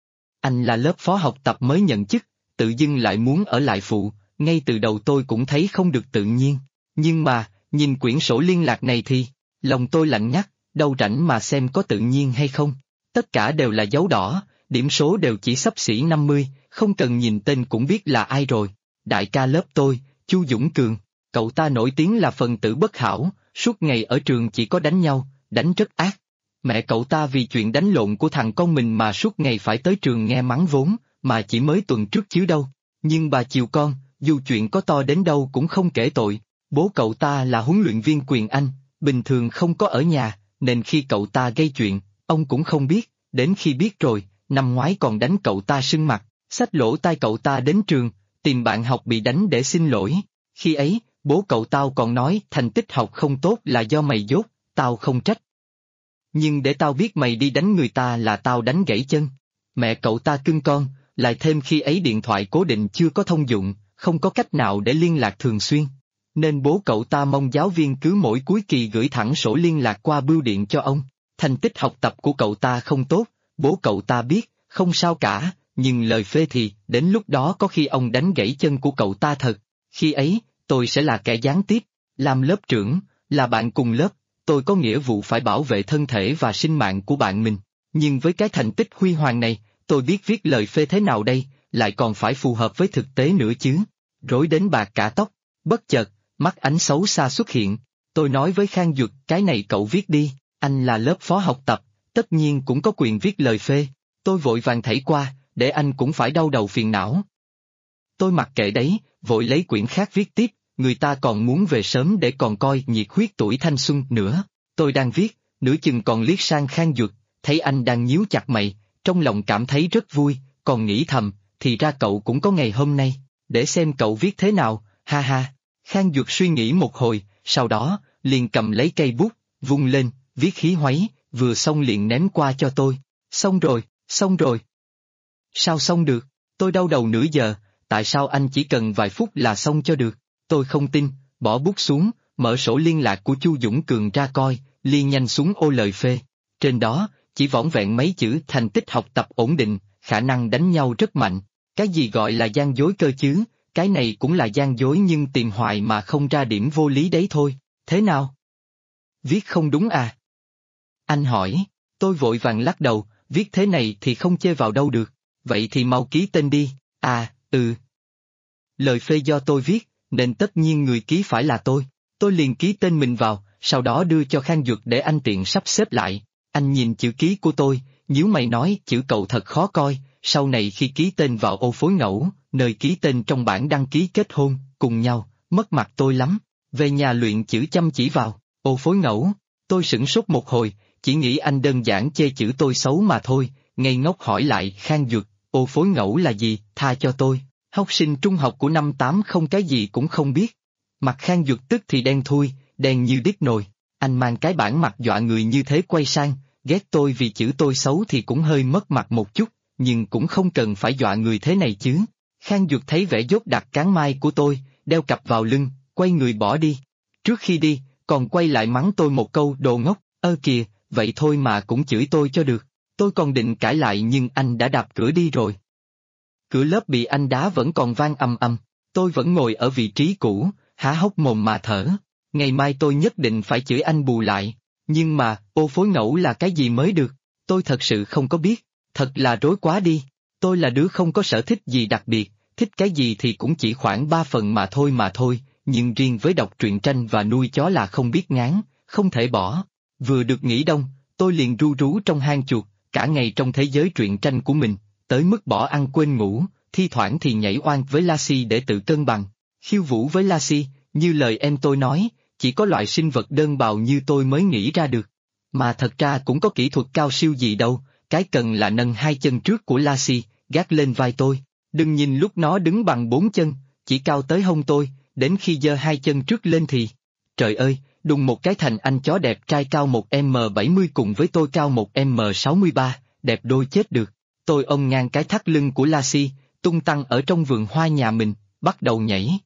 Anh là lớp phó học tập mới nhận chức, tự dưng lại muốn ở lại phụ, ngay từ đầu tôi cũng thấy không được tự nhiên, nhưng mà, nhìn quyển sổ liên lạc này thì, lòng tôi lạnh ngắt, đâu rảnh mà xem có tự nhiên hay không, tất cả đều là dấu đỏ, điểm số đều chỉ xấp xỉ 50, không cần nhìn tên cũng biết là ai rồi. Đại ca lớp tôi, Chu Dũng Cường, cậu ta nổi tiếng là phần tử bất hảo, suốt ngày ở trường chỉ có đánh nhau, đánh rất ác. Mẹ cậu ta vì chuyện đánh lộn của thằng con mình mà suốt ngày phải tới trường nghe mắng vốn, mà chỉ mới tuần trước chứ đâu. Nhưng bà chiều con, dù chuyện có to đến đâu cũng không kể tội. Bố cậu ta là huấn luyện viên quyền Anh, bình thường không có ở nhà, nên khi cậu ta gây chuyện, ông cũng không biết, đến khi biết rồi, năm ngoái còn đánh cậu ta sưng mặt, xách lỗ tai cậu ta đến trường, tìm bạn học bị đánh để xin lỗi. Khi ấy, bố cậu tao còn nói thành tích học không tốt là do mày dốt, tao không trách. Nhưng để tao biết mày đi đánh người ta là tao đánh gãy chân. Mẹ cậu ta cưng con, lại thêm khi ấy điện thoại cố định chưa có thông dụng, không có cách nào để liên lạc thường xuyên. Nên bố cậu ta mong giáo viên cứ mỗi cuối kỳ gửi thẳng sổ liên lạc qua bưu điện cho ông. Thành tích học tập của cậu ta không tốt, bố cậu ta biết, không sao cả, nhưng lời phê thì, đến lúc đó có khi ông đánh gãy chân của cậu ta thật, khi ấy, tôi sẽ là kẻ gián tiếp, làm lớp trưởng, là bạn cùng lớp, tôi có nghĩa vụ phải bảo vệ thân thể và sinh mạng của bạn mình, nhưng với cái thành tích huy hoàng này, tôi biết viết lời phê thế nào đây, lại còn phải phù hợp với thực tế nữa chứ, rối đến bạc cả tóc, bất chợt, mắt ánh xấu xa xuất hiện, tôi nói với Khang Duật cái này cậu viết đi, anh là lớp phó học tập, tất nhiên cũng có quyền viết lời phê, tôi vội vàng thảy qua, để anh cũng phải đau đầu phiền não. Tôi mặc kệ đấy, vội lấy quyển khác viết tiếp, người ta còn muốn về sớm để còn coi nhiệt huyết tuổi thanh xuân nữa. Tôi đang viết, nửa chừng còn liếc sang Khang Duật, thấy anh đang nhíu chặt mày, trong lòng cảm thấy rất vui, còn nghĩ thầm, thì ra cậu cũng có ngày hôm nay, để xem cậu viết thế nào, ha ha. Khang Duật suy nghĩ một hồi, sau đó, liền cầm lấy cây bút, vung lên, viết khí hoáy, vừa xong liền ném qua cho tôi. Xong rồi, xong rồi. Sao xong được? Tôi đau đầu nửa giờ, tại sao anh chỉ cần vài phút là xong cho được? Tôi không tin, bỏ bút xuống, mở sổ liên lạc của Chu Dũng Cường ra coi, liền nhanh xuống ô lời phê. Trên đó, chỉ vỏn vẹn mấy chữ thành tích học tập ổn định, khả năng đánh nhau rất mạnh. Cái gì gọi là gian dối cơ chứ, cái này cũng là gian dối nhưng tìm hoài mà không ra điểm vô lý đấy thôi, thế nào? Viết không đúng à? Anh hỏi, tôi vội vàng lắc đầu, viết thế này thì không chê vào đâu được, vậy thì mau ký tên đi, à, Lời phê do tôi viết, nên tất nhiên người ký phải là tôi liền ký tên mình vào, sau đó đưa cho Khang Duật để anh tiện sắp xếp lại. Anh nhìn chữ ký của tôi, nhíu mày nói chữ cậu thật khó coi, sau này khi ký tên vào ô phối ngẫu, nơi ký tên trong bản đăng ký kết hôn, cùng nhau, mất mặt tôi lắm, về nhà luyện chữ chăm chỉ vào, ô phối ngẫu, tôi sửng sốt một hồi, chỉ nghĩ anh đơn giản chê chữ tôi xấu mà thôi, ngây ngốc hỏi lại Khang Duật, ô phối ngẫu là gì, tha cho tôi, học sinh trung học của năm 8 không cái gì cũng không biết. Mặt Khang Duật tức thì đen thui, đen như đít nồi, anh mang cái bản mặt dọa người như thế quay sang, ghét tôi vì chữ tôi xấu thì cũng hơi mất mặt một chút, nhưng cũng không cần phải dọa người thế này chứ. Khang Duật thấy vẻ dốt đặt cán mai của tôi, đeo cặp vào lưng, quay người bỏ đi. Trước khi đi, còn quay lại mắng tôi một câu đồ ngốc, kìa, vậy thôi mà cũng chửi tôi cho được. Tôi còn định cãi lại nhưng anh đã đạp cửa đi rồi. Cửa lớp bị anh đá vẫn còn vang ầm ầm, tôi vẫn ngồi ở vị trí cũ, há hốc mồm mà thở. Ngày mai tôi nhất định phải chửi anh bù lại, nhưng mà, ô phối ngẫu là cái gì mới được, tôi thật sự không có biết, thật là rối quá đi. Tôi là đứa không có sở thích gì đặc biệt, thích cái gì thì cũng chỉ khoảng 3 phần mà thôi, nhưng riêng với đọc truyện tranh và nuôi chó là không biết ngán, không thể bỏ. Vừa được nghỉ đông, tôi liền ru rú trong hang chuột, cả ngày trong thế giới truyện tranh của mình, tới mức bỏ ăn quên ngủ, thi thoảng thì nhảy oan với Lassie để tự cân bằng. Khiêu vũ với Lassie, như lời em tôi nói, chỉ có loại sinh vật đơn bào như tôi mới nghĩ ra được. Mà thật ra cũng có kỹ thuật cao siêu gì đâu, cái cần là nâng 2 chân trước của Lassie, gác lên vai tôi. Đừng nhìn lúc nó đứng bằng 4 chân, chỉ cao tới hông tôi, đến khi giơ 2 chân trước lên thì... Trời ơi, đùng một cái thành anh chó đẹp trai cao 1m70 cùng với tôi cao 1m63, đẹp đôi chết được. Tôi ôm ngang cái thắt lưng của Lassie, tung tăng ở trong vườn hoa nhà mình, bắt đầu nhảy.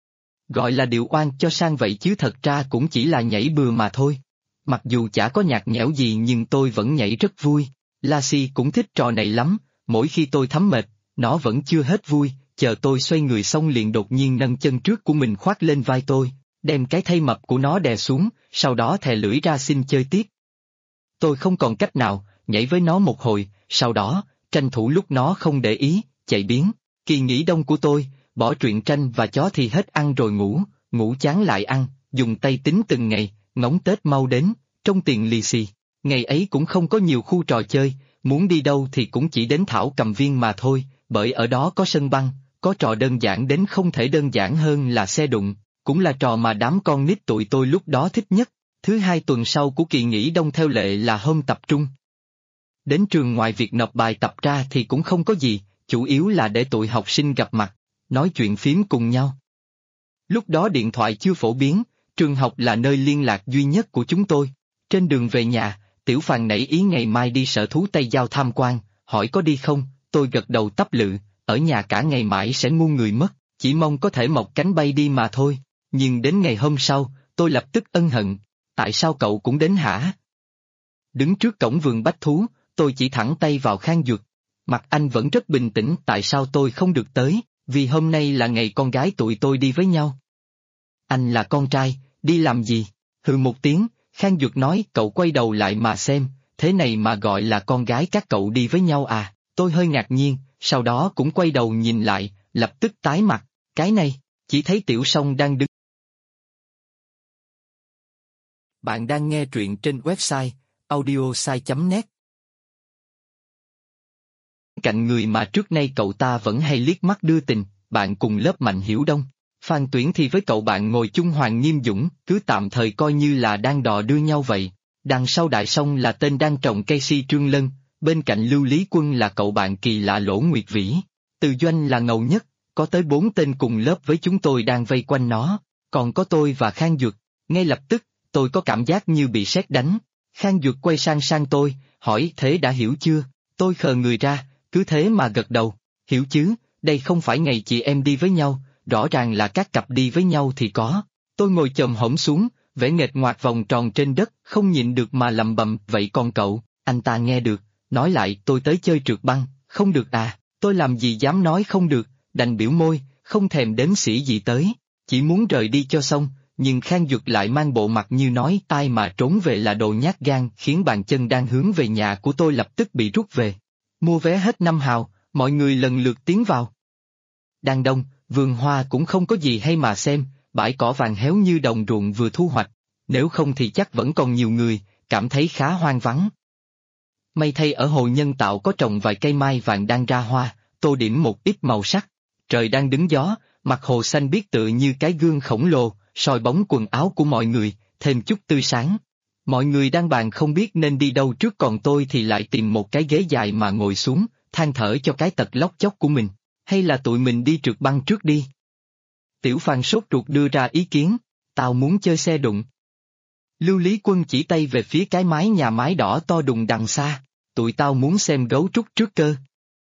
Gọi là điệu oan cho sang vậy chứ thật ra cũng chỉ là nhảy bừa mà thôi. Mặc dù chả có nhạc nhẽo gì nhưng tôi vẫn nhảy rất vui. Lassie cũng thích trò này lắm, mỗi khi tôi thấm mệt, nó vẫn chưa hết vui, chờ tôi xoay người xong liền đột nhiên nâng chân trước của mình khoác lên vai tôi, đem cái thây mập của nó đè xuống, sau đó thè lưỡi ra xin chơi tiếp. Tôi không còn cách nào, nhảy với nó một hồi, sau đó, tranh thủ lúc nó không để ý, chạy biến. Kỳ nghỉ đông của tôi, bỏ truyện tranh và chó thì hết ăn rồi ngủ, ngủ chán lại ăn, dùng tay tính từng ngày, ngóng Tết mau đến, trong tiền lì xì. Ngày ấy cũng không có nhiều khu trò chơi, muốn đi đâu thì cũng chỉ đến Thảo Cầm Viên mà thôi, bởi ở đó có sân băng, có trò đơn giản đến không thể đơn giản hơn là xe đụng, cũng là trò mà đám con nít tụi tôi lúc đó thích nhất. Thứ 2 tuần sau của kỳ nghỉ đông theo lệ là hôm tập trung. Đến trường ngoài việc nộp bài tập ra thì cũng không có gì, chủ yếu là để tụi học sinh gặp mặt, nói chuyện phím cùng nhau. Lúc đó điện thoại chưa phổ biến, trường học là nơi liên lạc duy nhất của chúng tôi. Trên đường về nhà, Tiểu Phàn nảy ý ngày mai đi sở thú Tây Giao tham quan, hỏi có đi không, tôi gật đầu tắp lự, ở nhà cả ngày mãi sẽ ngu người mất, chỉ mong có thể mọc cánh bay đi mà thôi. Nhưng đến ngày hôm sau, tôi lập tức ân hận, tại sao cậu cũng đến hả? Đứng trước cổng vườn bách thú, tôi chỉ thẳng tay vào Khang Duật. Mặt anh vẫn rất bình tĩnh, tại sao tôi không được tới, vì hôm nay là ngày con gái tụi tôi đi với nhau. Anh là con trai, đi làm gì? Hừ một tiếng, Khang Duật nói, cậu quay đầu lại mà xem, thế này mà gọi là con gái các cậu đi với nhau à? Tôi hơi ngạc nhiên, sau đó cũng quay đầu nhìn lại, lập tức tái mặt, cái này, chỉ thấy Tiểu Song đang đứng. Bạn đang nghe truyện trên website audiosai.net. Cạnh người mà trước nay cậu ta vẫn hay liếc mắt đưa tình, bạn cùng lớp Mạnh Hiểu Đông. Phan Tuyển thì với cậu bạn ngồi chung Hoàng Nghiêm Dũng, cứ tạm thời coi như là đang đò đưa nhau vậy. Đằng sau Đại Song là tên đang trồng cây si Trương Lân, bên cạnh Lưu Lý Quân là cậu bạn kỳ lạ Lỗ Nguyệt Vĩ. Từ Doanh là ngầu nhất, có tới 4 tên cùng lớp với chúng tôi đang vây quanh nó, còn có tôi và Khang Duật. Ngay lập tức, tôi có cảm giác như bị sét đánh. Khang Duật quay sang tôi, hỏi thế đã hiểu chưa? Tôi khờ người ra, cứ thế mà gật đầu. Hiểu chứ, đây không phải ngày chị em đi với nhau, rõ ràng là các cặp đi với nhau thì có. Tôi ngồi chồm hổm xuống, vẻ nghệch ngoạc vòng tròn trên đất, không nhịn được mà lẩm bẩm, vậy còn cậu? Anh ta nghe được, nói lại, tôi tới chơi trượt băng. Không được à? Tôi làm gì dám nói không được, đành biểu môi, không thèm đếm xỉa gì tới, chỉ muốn rời đi cho xong, nhưng Khang Duật lại mang bộ mặt như nói ai mà trốn về là đồ nhát gan, khiến bàn chân đang hướng về nhà của tôi lập tức bị rút về. Mua vé hết 5 hào, mọi người lần lượt tiến vào. Đang đông, vườn hoa cũng không có gì hay mà xem, bãi cỏ vàng héo như đồng ruộng vừa thu hoạch, nếu không thì chắc vẫn còn nhiều người, cảm thấy khá hoang vắng. May thay ở hồ nhân tạo có trồng vài cây mai vàng đang ra hoa, tô điểm một ít màu sắc. Trời đang đứng gió, mặt hồ xanh biếc tựa như cái gương khổng lồ, soi bóng quần áo của mọi người, thêm chút tươi sáng. Mọi người đang bàn không biết nên đi đâu trước, còn tôi thì lại tìm một cái ghế dài mà ngồi xuống, than thở cho cái tật lóc chóc của mình. Hay là tụi mình đi trượt băng trước đi? Tiểu Phan sốt ruột đưa ra ý kiến, tao muốn chơi xe đụng. Lưu Lý Quân chỉ tay về phía cái mái nhà mái đỏ to đùng đằng xa, tụi tao muốn xem gấu trúc trước cơ.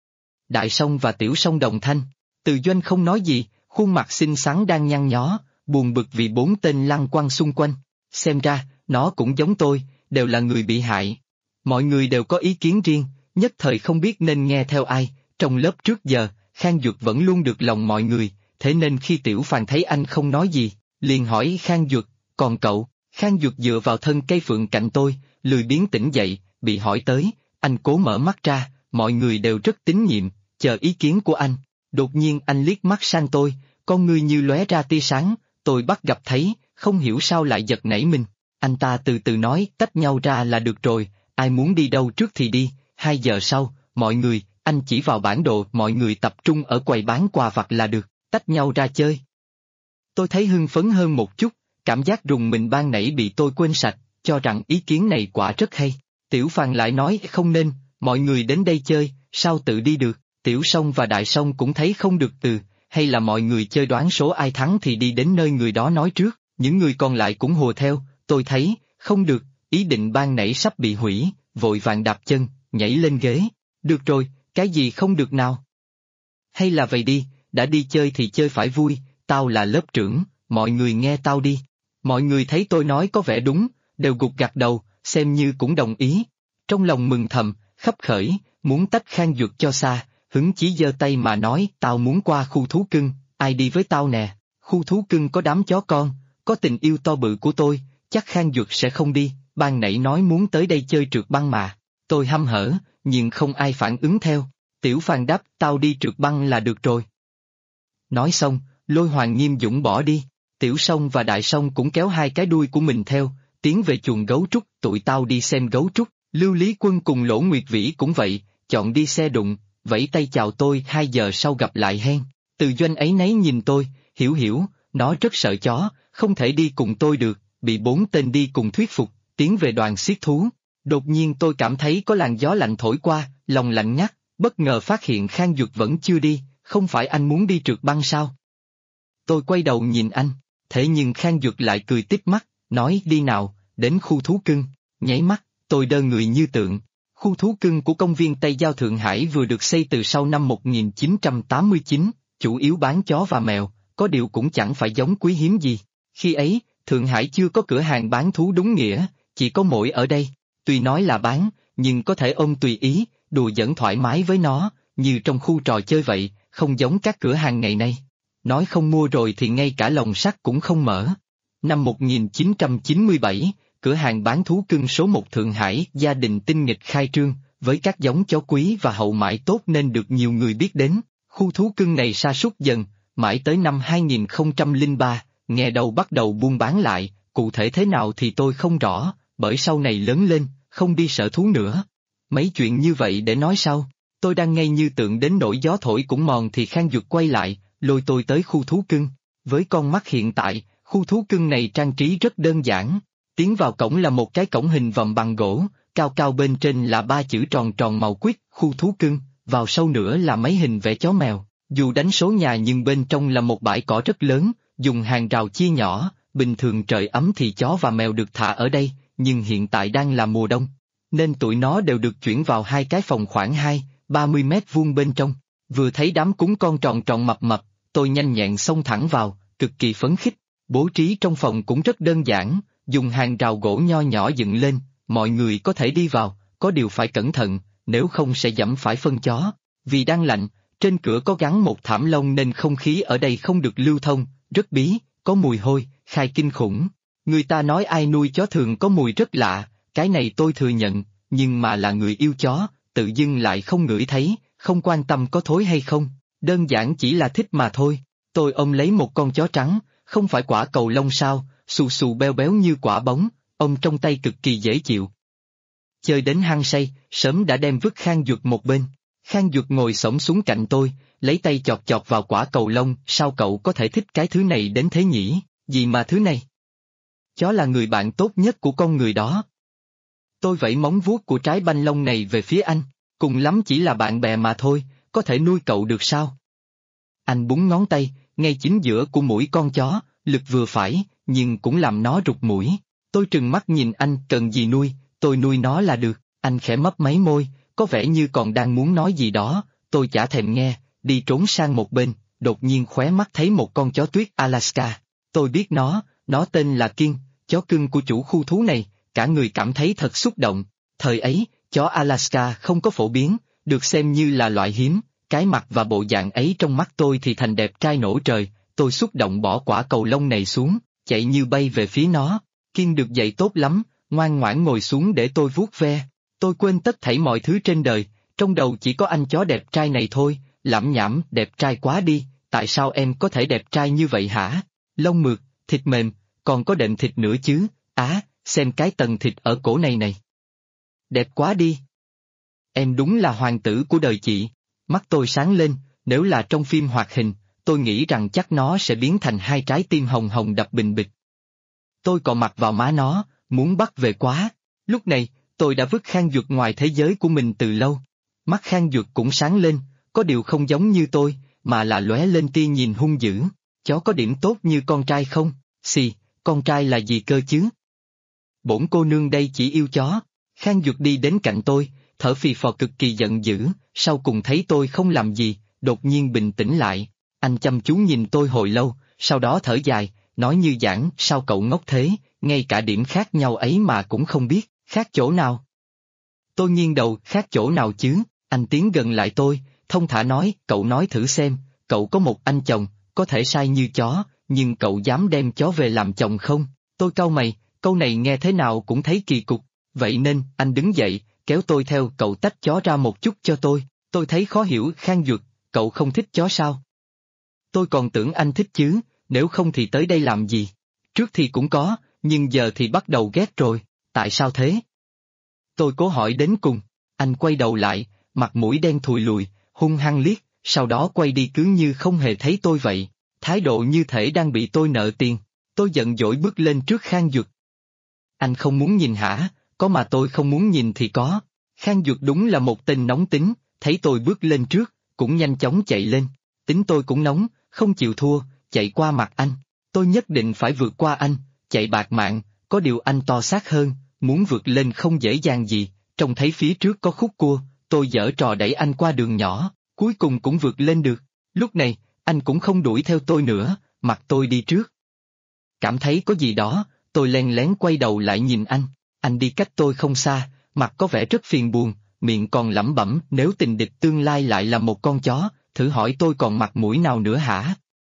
Đại Song và Tiểu Song đồng thanh, Từ Doanh không nói gì, khuôn mặt xinh xắn đang nhăn nhó, buồn bực vì 4 tên lăng quăng xung quanh. Xem ra, nó cũng giống tôi, đều là người bị hại. Mọi người đều có ý kiến riêng, nhất thời không biết nên nghe theo ai. Trong lớp trước giờ, Khang Duật vẫn luôn được lòng mọi người, thế nên khi Tiểu Phan thấy anh không nói gì, liền hỏi Khang Duật, còn cậu? Khang Duật dựa vào thân cây phượng cạnh tôi, lười biếng tỉnh dậy, bị hỏi tới, anh cố mở mắt ra, mọi người đều rất tín nhiệm, chờ ý kiến của anh. Đột nhiên anh liếc mắt sang tôi, con ngươi như lóe ra tia sáng, tôi bắt gặp thấy, không hiểu sao lại giật nảy mình. Anh ta từ từ nói, tách nhau ra là được rồi, ai muốn đi đâu trước thì đi. 2 giờ sau, mọi người, anh chỉ vào bản đồ, mọi người tập trung ở quầy bán quà vặt là được, tách nhau ra chơi. Tôi thấy hưng phấn hơn một chút, cảm giác rùng mình ban nãy bị tôi quên sạch, cho rằng ý kiến này quả rất hay. Tiểu Phan lại nói không nên, mọi người đến đây chơi, sao tự đi được? Tiểu Song và Đại Song cũng thấy không được hay là mọi người chơi đoán số ai thắng thì đi đến nơi người đó nói trước, những người còn lại cũng hùa theo, tôi thấy, không được, ý định ban nãy sắp bị hủy, vội vàng đạp chân, nhảy lên ghế. Được rồi, cái gì không được nào? Hay là vậy đi, đã đi chơi thì chơi phải vui, tao là lớp trưởng, mọi người nghe tao đi. Mọi người thấy tôi nói có vẻ đúng, đều gục gặt đầu, xem như cũng đồng ý. Trong lòng mừng thầm, khấp khởi, muốn tách Khang Duật cho xa, hứng chí giơ tay mà nói, tao muốn qua khu thú cưng, ai đi với tao nè? Khu thú cưng có đám chó con, có tình yêu to bự của tôi, chắc Khang Duật sẽ không đi, ban nãy nói muốn tới đây chơi trượt băng mà. Tôi hăm hở, nhưng không ai phản ứng theo. Tiểu Phan đáp, tao đi trượt băng là được rồi. Nói xong, lôi Hoàng Nghiêm Dũng bỏ đi, Tiểu Song và Đại Song cũng kéo 2 cái đuôi của mình theo, tiến về chuồng gấu trúc, tụi tao đi xem gấu trúc. Lưu Lý Quân cùng Lỗ Nguyệt Vĩ cũng vậy, chọn đi xe đụng, vẫy tay chào tôi, 2 giờ sau gặp lại hen. Từ Doanh ấy nấy nhìn tôi, hiểu, nó rất sợ chó, không thể đi cùng tôi được, bị 4 tên đi cùng thuyết phục, tiến về đoàn xiết thú. Đột nhiên tôi cảm thấy có làn gió lạnh thổi qua, lòng lạnh ngắt, bất ngờ phát hiện Khang Duật vẫn chưa đi, không phải anh muốn đi trượt băng sao? Tôi quay đầu nhìn anh, thế nhưng Khang Duật lại cười tít mắt, nói đi nào, đến khu thú cưng. Nháy mắt, tôi đơ người như tượng. Khu thú cưng của công viên Tây Giao Thượng Hải vừa được xây từ sau năm 1989, chủ yếu bán chó và mèo, có điều cũng chẳng phải giống quý hiếm gì. Khi ấy, Thượng Hải chưa có cửa hàng bán thú đúng nghĩa, chỉ có mỗi ở đây. Tuy nói là bán, nhưng có thể ôm tùy ý, đùa giỡn thoải mái với nó, như trong khu trò chơi vậy, không giống các cửa hàng ngày nay. Nói không mua rồi thì ngay cả lồng sắt cũng không mở. Năm 1997, cửa hàng bán thú cưng số 1 Thượng Hải gia đình tinh nghịch khai trương, với các giống chó quý và hậu mãi tốt nên được nhiều người biết đến. Khu thú cưng này sa sút dần, mãi tới năm 2003, nghe đầu bắt đầu buôn bán lại, cụ thể thế nào thì tôi không rõ, bởi sau này lớn lên, không đi sở thú nữa. Mấy chuyện như vậy để nói sau. Tôi đang ngây như tượng đến nỗi gió thổi cũng mòn thì Khang Duật quay lại, lôi tôi tới khu thú cưng. Với con mắt hiện tại, khu thú cưng này trang trí rất đơn giản. Tiến vào cổng là một cái cổng hình vòm bằng gỗ, cao cao bên trên là 3 chữ tròn tròn màu quýt, khu thú cưng, vào sâu nữa là mấy hình vẽ chó mèo. Dù đánh số nhà nhưng bên trong là một bãi cỏ rất lớn, dùng hàng rào chia nhỏ, bình thường trời ấm thì chó và mèo được thả ở đây, nhưng hiện tại đang là mùa đông, nên tụi nó đều được chuyển vào hai cái phòng khoảng 20-30 mét vuông bên trong. Vừa thấy đám cún con tròn tròn mập mập, tôi nhanh nhẹn xông thẳng vào, cực kỳ phấn khích. Bố trí trong phòng cũng rất đơn giản, dùng hàng rào gỗ nho nhỏ dựng lên, mọi người có thể đi vào, có điều phải cẩn thận, nếu không sẽ giẫm phải phân chó. Vì đang lạnh, trên cửa có gắn một thảm lông nên không khí ở đây không được lưu thông, rất bí, có mùi hôi, khai kinh khủng. Người ta nói ai nuôi chó thường có mùi rất lạ, cái này tôi thừa nhận, nhưng mà là người yêu chó, tự dưng lại không ngửi thấy, không quan tâm có thối hay không, đơn giản chỉ là thích mà thôi. Tôi ôm lấy một con chó trắng, không phải quả cầu lông sao, xù xù béo béo như quả bóng, ôm trong tay cực kỳ dễ chịu. Chơi đến hăng say, sớm đã đem vứt Khang Duật một bên. Khang Duật ngồi xổm xuống cạnh tôi, lấy tay chọt chọt vào quả cầu lông, sao cậu có thể thích cái thứ này đến thế nhỉ, gì mà thứ này? Chó là người bạn tốt nhất của con người đó. Tôi vẫy móng vuốt của trái banh lông này về phía anh, cùng lắm chỉ là bạn bè mà thôi, có thể nuôi cậu được sao? Anh búng ngón tay, ngay chính giữa của mũi con chó, lực vừa phải, nhưng cũng làm nó rụt mũi. Tôi trừng mắt nhìn anh, cần gì nuôi, tôi nuôi nó là được. Anh khẽ mấp máy môi, có vẻ như còn đang muốn nói gì đó, tôi chả thèm nghe, đi trốn sang một bên, đột nhiên khóe mắt thấy một con chó tuyết Alaska. Tôi biết nó tên là Kiên, chó cưng của chủ khu thú này, cả người cảm thấy thật xúc động. Thời ấy, chó Alaska không có phổ biến, được xem như là loại hiếm, cái mặt và bộ dạng ấy trong mắt tôi thì thành đẹp trai nổ trời, tôi xúc động bỏ quả cầu lông này xuống, chạy như bay về phía nó. Kiên được dạy tốt lắm, ngoan ngoãn ngồi xuống để tôi vuốt ve. Tôi quên tất thảy mọi thứ trên đời, trong đầu chỉ có anh chó đẹp trai này thôi, lẩm nhẩm, đẹp trai quá đi, tại sao em có thể đẹp trai như vậy hả? Lông mượt, thịt mềm, còn có đệm thịt nữa chứ, xem cái tầng thịt ở cổ này này. Đẹp quá đi. Em đúng là hoàng tử của đời chị. Mắt tôi sáng lên, nếu là trong phim hoạt hình, tôi nghĩ rằng chắc nó sẽ biến thành hai trái tim hồng hồng đập bình bịch. Tôi cọ mặt vào má nó, muốn bắt về quá. Lúc này, tôi đã vứt Khang Duật ngoài thế giới của mình từ lâu. Mắt Khang Duật cũng sáng lên, có điều không giống như tôi, mà là lóe lên tia nhìn hung dữ. Chó có điểm tốt như con trai không? Xì, con trai là gì cơ chứ? Bổn cô nương đây chỉ yêu chó. Khang Duật đi đến cạnh tôi, thở phì phò cực kỳ giận dữ, sau cùng thấy tôi không làm gì, đột nhiên bình tĩnh lại. Anh chăm chú nhìn tôi hồi lâu, sau đó thở dài, nói như giảng, sao cậu ngốc thế, ngay cả điểm khác nhau ấy mà cũng không biết, khác chỗ nào? Tôi nghiêng đầu, khác chỗ nào chứ? Anh tiến gần lại tôi, thông thả nói, cậu nói thử xem, cậu có một anh chồng, có thể sai như chó, nhưng cậu dám đem chó về làm chồng không? Tôi cau mày, câu này nghe thế nào cũng thấy kỳ cục, vậy nên, anh đứng dậy, kéo tôi theo cậu tách chó ra một chút cho tôi thấy khó hiểu. Khang Duật, cậu không thích chó sao? Tôi còn tưởng anh thích chứ, nếu không thì tới đây làm gì? Trước thì cũng có, nhưng giờ thì bắt đầu ghét rồi, tại sao thế? Tôi cố hỏi đến cùng, anh quay đầu lại, mặt mũi đen thùi lùi, hung hăng liếc, sau đó quay đi cứ như không hề thấy tôi vậy, thái độ như thể đang bị tôi nợ tiền. Tôi giận dỗi bước lên trước Khang Duật. Anh không muốn nhìn hả? Có mà tôi không muốn nhìn thì có. Khang Duật đúng là một tên nóng tính, thấy tôi bước lên trước, cũng nhanh chóng chạy lên. Tính tôi cũng nóng, không chịu thua, chạy qua mặt anh. Tôi nhất định phải vượt qua anh, chạy bạt mạng, có điều anh to xác hơn, muốn vượt lên không dễ dàng gì, trông thấy phía trước có khúc cua, tôi giở trò đẩy anh qua đường nhỏ, cuối cùng cũng vượt lên được. Lúc này, anh cũng không đuổi theo tôi nữa, mặc tôi đi trước. Cảm thấy có gì đó, tôi len lén quay đầu lại nhìn anh đi cách tôi không xa, mặt có vẻ rất phiền buồn, miệng còn lẩm bẩm nếu tình địch tương lai lại là một con chó, thử hỏi tôi còn mặt mũi nào nữa hả?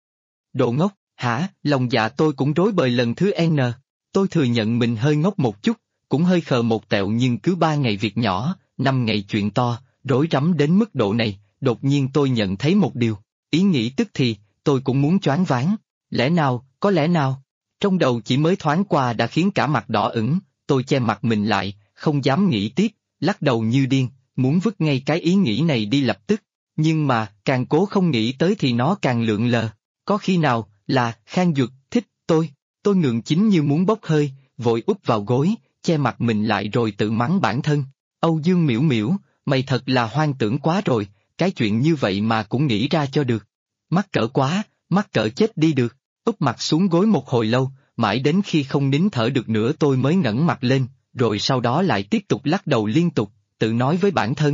Đồ ngốc, hả? Lòng dạ tôi cũng rối bời lần thứ N. Tôi thừa nhận mình hơi ngốc một chút, cũng hơi khờ một tẹo nhưng cứ 3 ngày việc nhỏ, 5 ngày chuyện to, rối rắm đến mức độ này, đột nhiên tôi nhận thấy một điều, ý nghĩ tức thì, tôi cũng muốn choáng váng. Lẽ nào, có lẽ nào? Trong đầu chỉ mới thoáng qua đã khiến cả mặt đỏ ửng, tôi che mặt mình lại, không dám nghĩ tiếp, lắc đầu như điên, muốn vứt ngay cái ý nghĩ này đi lập tức. Nhưng mà, càng cố không nghĩ tới thì nó càng lượn lờ. Có khi nào, là, Khang Duật, thích, tôi ngượng chín như muốn bốc hơi, vội úp vào gối, che mặt mình lại rồi tự mắng bản thân. Âu Dương miểu miểu, mày thật là hoang tưởng quá rồi, cái chuyện như vậy mà cũng nghĩ ra cho được. Mắc cỡ quá, mắc cỡ chết đi được, úp mặt xuống gối một hồi lâu, mãi đến khi không nín thở được nữa tôi mới ngẩng mặt lên, rồi sau đó lại tiếp tục lắc đầu liên tục, tự nói với bản thân,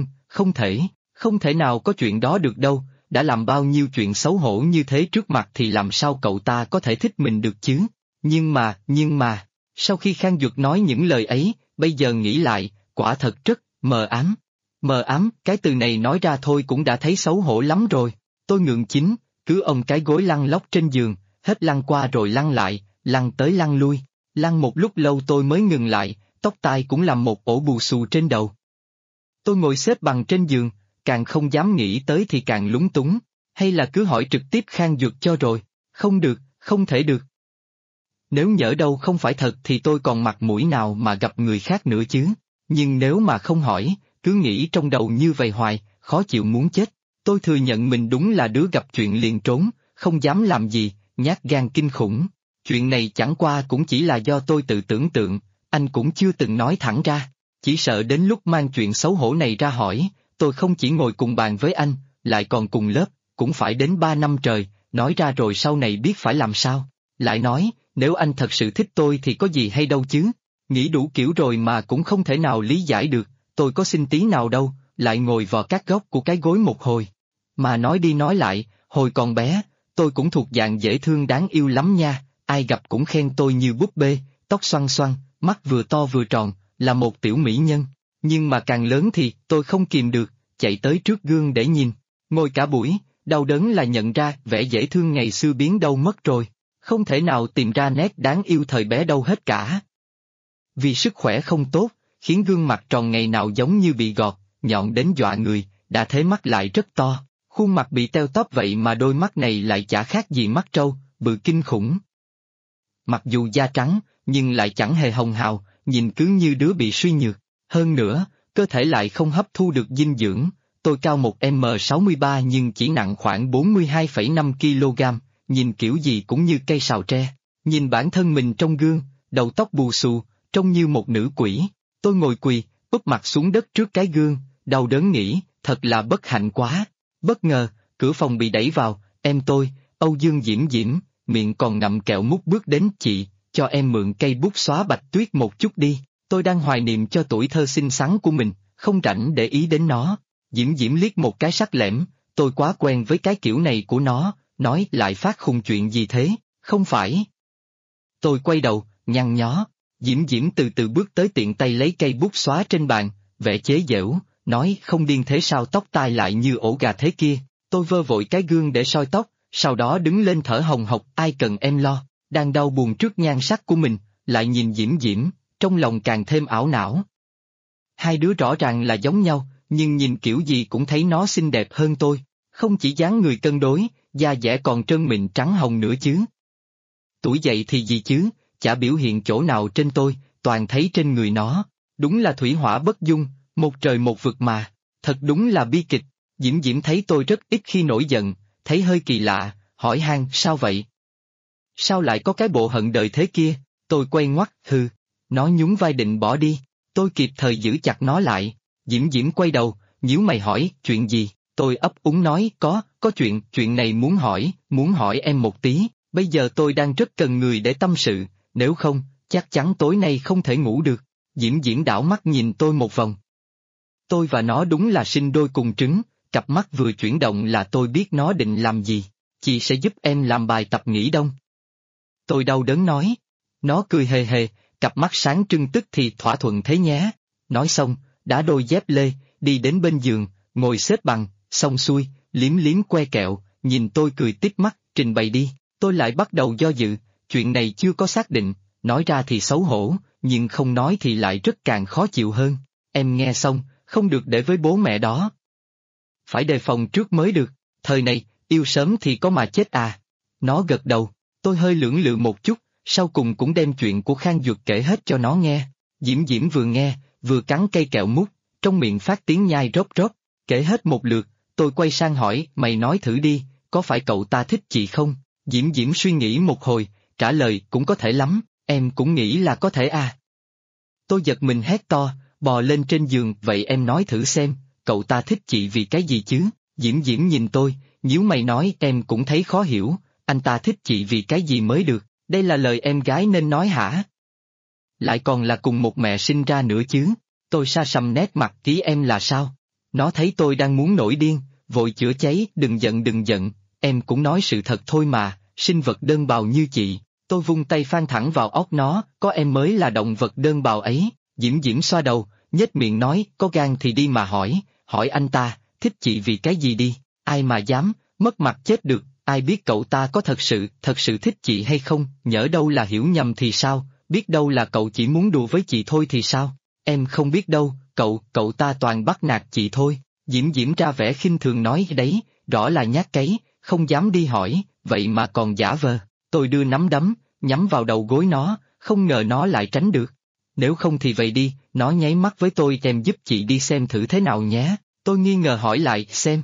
không thể nào có chuyện đó được đâu, đã làm bao nhiêu chuyện xấu hổ như thế trước mặt thì làm sao cậu ta có thể thích mình được chứ? Nhưng mà, sau khi Khang Duật nói những lời ấy, bây giờ nghĩ lại, quả thật rất mờ ám. Mờ ám, cái từ này nói ra thôi cũng đã thấy xấu hổ lắm rồi. Tôi ngượng chín, cứ ôm cái gối lăn lóc trên giường, hết lăn qua rồi lăn lại, lăn tới lăn lui. Lăn một lúc lâu tôi mới ngừng lại, tóc tai cũng làm một ổ bù xù trên đầu. Tôi ngồi xếp bằng trên giường, càng không dám nghĩ tới thì càng lúng túng. Hay là cứ hỏi trực tiếp Khang Duật cho rồi? Không được, không thể được. Nếu nhỡ đâu không phải thật thì tôi còn mặt mũi nào mà gặp người khác nữa chứ. Nhưng nếu mà không hỏi, cứ nghĩ trong đầu như vậy hoài, khó chịu muốn chết. Tôi thừa nhận mình đúng là đứa gặp chuyện liền trốn, không dám làm gì, nhát gan kinh khủng. Chuyện này chẳng qua cũng chỉ là do tôi tự tưởng tượng, anh cũng chưa từng nói thẳng ra. Chỉ sợ đến lúc mang chuyện xấu hổ này ra hỏi, tôi không chỉ ngồi cùng bàn với anh, lại còn cùng lớp, cũng phải đến 3 năm trời, nói ra rồi sau này biết phải làm sao. Lại nói, nếu anh thật sự thích tôi thì có gì hay đâu chứ. Nghĩ đủ kiểu rồi mà cũng không thể nào lý giải được, tôi có xin tí nào đâu, lại ngồi vào các góc của cái gối một hồi. Mà nói đi nói lại, hồi còn bé, tôi cũng thuộc dạng dễ thương đáng yêu lắm nha, ai gặp cũng khen tôi như búp bê, tóc xoăn xoăn, mắt vừa to vừa tròn, là một tiểu mỹ nhân. Nhưng mà càng lớn thì tôi không kìm được, chạy tới trước gương để nhìn, ngồi cả buổi, đau đớn là nhận ra vẻ dễ thương ngày xưa biến đâu mất rồi, không thể nào tìm ra nét đáng yêu thời bé đâu hết cả. Vì sức khỏe không tốt, khiến gương mặt tròn ngày nào giống như bị gọt, nhọn đến dọa người, đã thế mắt lại rất to, khuôn mặt bị teo tóp vậy mà đôi mắt này lại chả khác gì mắt trâu, bự kinh khủng. Mặc dù da trắng, nhưng lại chẳng hề hồng hào, nhìn cứ như đứa bị suy nhược. Hơn nữa, cơ thể lại không hấp thu được dinh dưỡng, tôi cao 1m63 nhưng chỉ nặng khoảng 42,5 kg, nhìn kiểu gì cũng như cây sào tre. Nhìn bản thân mình trong gương, đầu tóc bù xù, trông như một nữ quỷ. Tôi ngồi quỳ, úp mặt xuống đất trước cái gương, đau đớn nghĩ, thật là bất hạnh quá. Bất ngờ, cửa phòng bị đẩy vào, em tôi, Âu Dương Diễm Diễm, miệng còn ngậm kẹo mút bước đến, chị, cho em mượn cây bút xóa bạch tuyết một chút đi. Tôi đang hoài niệm cho tuổi thơ xinh xắn của mình, không rảnh để ý đến nó. Diễm Diễm liếc một cái sắc lẻm, tôi quá quen với cái kiểu này của nó, nói lại phát khùng chuyện gì thế, không phải. Tôi quay đầu, nhăn nhó, Diễm Diễm từ từ bước tới tiện tay lấy cây bút xóa trên bàn, vẻ chế giễu, nói không điên thế sao tóc tai lại như ổ gà thế kia. Tôi vơ vội cái gương để soi tóc, sau đó đứng lên thở hồng hộc, ai cần em lo, đang đau buồn trước nhan sắc của mình, lại nhìn Diễm Diễm, trong lòng càng thêm ảo não. Hai đứa rõ ràng là giống nhau, nhưng nhìn kiểu gì cũng thấy nó xinh đẹp hơn tôi, không chỉ dáng người cân đối, da dẻ còn trơn mịn trắng hồng nữa chứ. Tuổi dậy thì gì chứ, chả biểu hiện chỗ nào trên tôi, toàn thấy trên người nó, đúng là thủy hỏa bất dung, một trời một vực mà, thật đúng là bi kịch. Diễm Diễm thấy tôi rất ít khi nổi giận, thấy hơi kỳ lạ, hỏi han sao vậy? Sao lại có cái bộ hận đời thế kia? Tôi quay ngoắt, hừ, nó nhún vai định bỏ đi, tôi kịp thời giữ chặt nó lại. Diễm Diễm quay đầu, nhíu mày hỏi, chuyện gì? Tôi ấp úng nói, có chuyện này muốn hỏi em một tí, bây giờ tôi đang rất cần người để tâm sự, nếu không, chắc chắn tối nay không thể ngủ được. Diễm Diễm đảo mắt nhìn tôi một vòng. Tôi và nó đúng là sinh đôi cùng trứng, cặp mắt vừa chuyển động là tôi biết nó định làm gì, chị sẽ giúp em làm bài tập nghỉ đông. Tôi đau đớn nói. Nó cười hề hề, cặp mắt sáng trưng tức thì thỏa thuận thế nhé. Nói xong, đã đôi dép lê, đi đến bên giường, ngồi xếp bằng, xong xuôi, liếm liếm que kẹo, nhìn tôi cười tít mắt, trình bày đi. Tôi lại bắt đầu do dự, chuyện này chưa có xác định, nói ra thì xấu hổ, nhưng không nói thì lại rất càng khó chịu hơn. Em nghe xong, không được để với bố mẹ đó. Phải đề phòng trước mới được, thời này, yêu sớm thì có mà chết à. Nó gật đầu, tôi hơi lưỡng lự một chút, sau cùng cũng đem chuyện của Khang Duật kể hết cho nó nghe. Diễm Diễm vừa nghe, vừa cắn cây kẹo mút, trong miệng phát tiếng nhai rốp rốp, kể hết một lượt, tôi quay sang hỏi, mày nói thử đi, có phải cậu ta thích chị không? Diễm Diễm suy nghĩ một hồi, trả lời cũng có thể lắm, em cũng nghĩ là có thể à. Tôi giật mình hét to, bò lên trên giường, vậy em nói thử xem, cậu ta thích chị vì cái gì chứ? Diễm Diễm nhìn tôi, nhíu mày nói em cũng thấy khó hiểu, anh ta thích chị vì cái gì mới được, đây là lời em gái nên nói hả? Lại còn là cùng một mẹ sinh ra nữa chứ, tôi sa sầm nét mặt tí em là sao? Nó thấy tôi đang muốn nổi điên, vội chữa cháy, đừng giận, em cũng nói sự thật thôi mà, sinh vật đơn bào như chị. Tôi vung tay phang thẳng vào óc nó, có em mới là động vật đơn bào ấy. Diễm Diễm xoa đầu, nhếch miệng nói, có gan thì đi mà hỏi anh ta, thích chị vì cái gì đi, ai mà dám, mất mặt chết được, ai biết cậu ta có thật sự thích chị hay không, nhỡ đâu là hiểu nhầm thì sao, biết đâu là cậu chỉ muốn đùa với chị thôi thì sao, em không biết đâu, cậu ta toàn bắt nạt chị thôi. Diễm Diễm ra vẻ khinh thường nói đấy, rõ là nhát cấy, không dám đi hỏi, vậy mà còn giả vờ. Tôi đưa nắm đấm, nhắm vào đầu gối nó, không ngờ nó lại tránh được. Nếu không thì vậy đi, nó nháy mắt với tôi em giúp chị đi xem thử thế nào nhé. Tôi nghi ngờ hỏi lại, xem.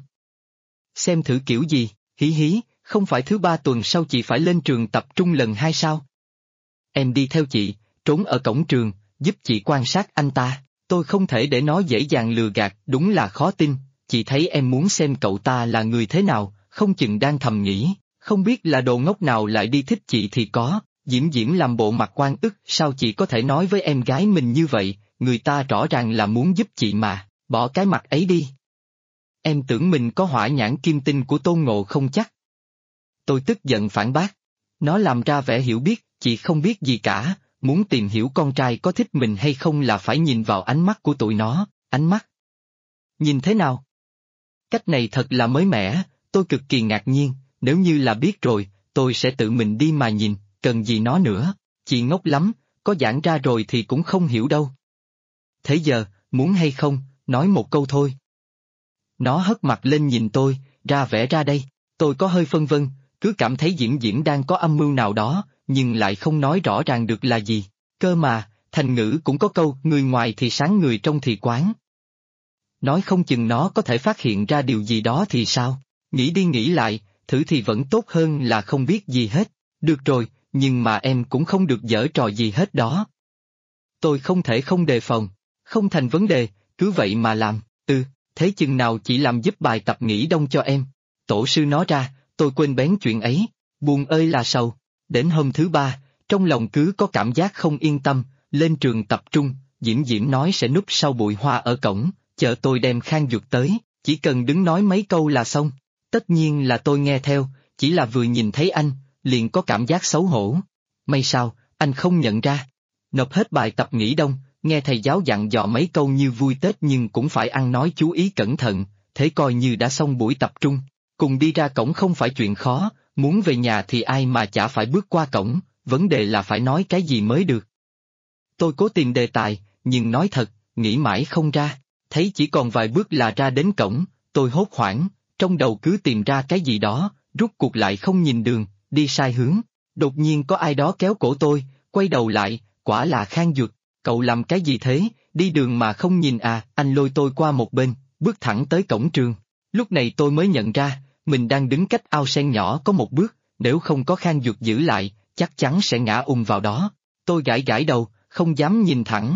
Xem thử kiểu gì, hí hí, không phải thứ 3 tuần sau chị phải lên trường tập trung lần 2 sao? Em đi theo chị, trốn ở cổng trường, giúp chị quan sát anh ta. Tôi không thể để nó dễ dàng lừa gạt, đúng là khó tin. Chị thấy em muốn xem cậu ta là người thế nào, không chừng đang thầm nghĩ. Không biết là đồ ngốc nào lại đi thích chị thì có, Diễm Diễm làm bộ mặt oan ức, sao chị có thể nói với em gái mình như vậy, người ta rõ ràng là muốn giúp chị mà, bỏ cái mặt ấy đi. Em tưởng mình có hỏa nhãn kim tinh của Tôn Ngộ không chắc. Tôi tức giận phản bác. Nó làm ra vẻ hiểu biết, chị không biết gì cả, muốn tìm hiểu con trai có thích mình hay không là phải nhìn vào ánh mắt của tụi nó, ánh mắt. Nhìn thế nào? Cách này thật là mới mẻ, tôi cực kỳ ngạc nhiên. Nếu như là biết rồi, tôi sẽ tự mình đi mà nhìn, cần gì nó nữa, chị ngốc lắm, có giảng ra rồi thì cũng không hiểu đâu. Thế giờ, muốn hay không, nói một câu thôi. Nó hất mặt lên nhìn tôi, ra vẻ ra đây, tôi có hơi phân vân, cứ cảm thấy Diễm Diễm đang có âm mưu nào đó, nhưng lại không nói rõ ràng được là gì, cơ mà, thành ngữ cũng có câu, người ngoài thì sáng người trong thì quán. Nói không chừng nó có thể phát hiện ra điều gì đó thì sao, nghĩ đi nghĩ lại, thử thì vẫn tốt hơn là không biết gì hết. Được rồi, nhưng mà em cũng không được giở trò gì hết đó. Tôi không thể không đề phòng, không thành vấn đề, cứ vậy mà làm, thế chừng nào chị làm giúp bài tập nghỉ đông cho em. Tổ sư nói ra, tôi quên bén chuyện ấy, buồn ơi là sầu. Đến hôm thứ 3, trong lòng cứ có cảm giác không yên tâm, lên trường tập trung, Diễm Diễm nói sẽ núp sau bụi hoa ở cổng, chờ tôi đem Khang Duật tới, chỉ cần đứng nói mấy câu là xong. Tất nhiên là tôi nghe theo, chỉ là vừa nhìn thấy anh, liền có cảm giác xấu hổ. May sao, anh không nhận ra. Nộp hết bài tập nghỉ đông, nghe thầy giáo dặn dò mấy câu như vui Tết nhưng cũng phải ăn nói chú ý cẩn thận, thế coi như đã xong buổi tập trung. Cùng đi ra cổng không phải chuyện khó, muốn về nhà thì ai mà chả phải bước qua cổng, vấn đề là phải nói cái gì mới được. Tôi cố tìm đề tài, nhưng nói thật, nghĩ mãi không ra, thấy chỉ còn vài bước là ra đến cổng, tôi hốt hoảng, trong đầu cứ tìm ra cái gì đó, rút cuộc lại không nhìn đường, đi sai hướng. Đột nhiên có ai đó kéo cổ tôi, quay đầu lại, quả là Khang Duật. Cậu làm cái gì thế, đi đường mà không nhìn à, anh lôi tôi qua một bên, bước thẳng tới cổng trường. Lúc này tôi mới nhận ra, mình đang đứng cách ao sen nhỏ có một bước, nếu không có Khang Duật giữ lại, chắc chắn sẽ ngã vào đó. Tôi gãi gãi đầu, không dám nhìn thẳng.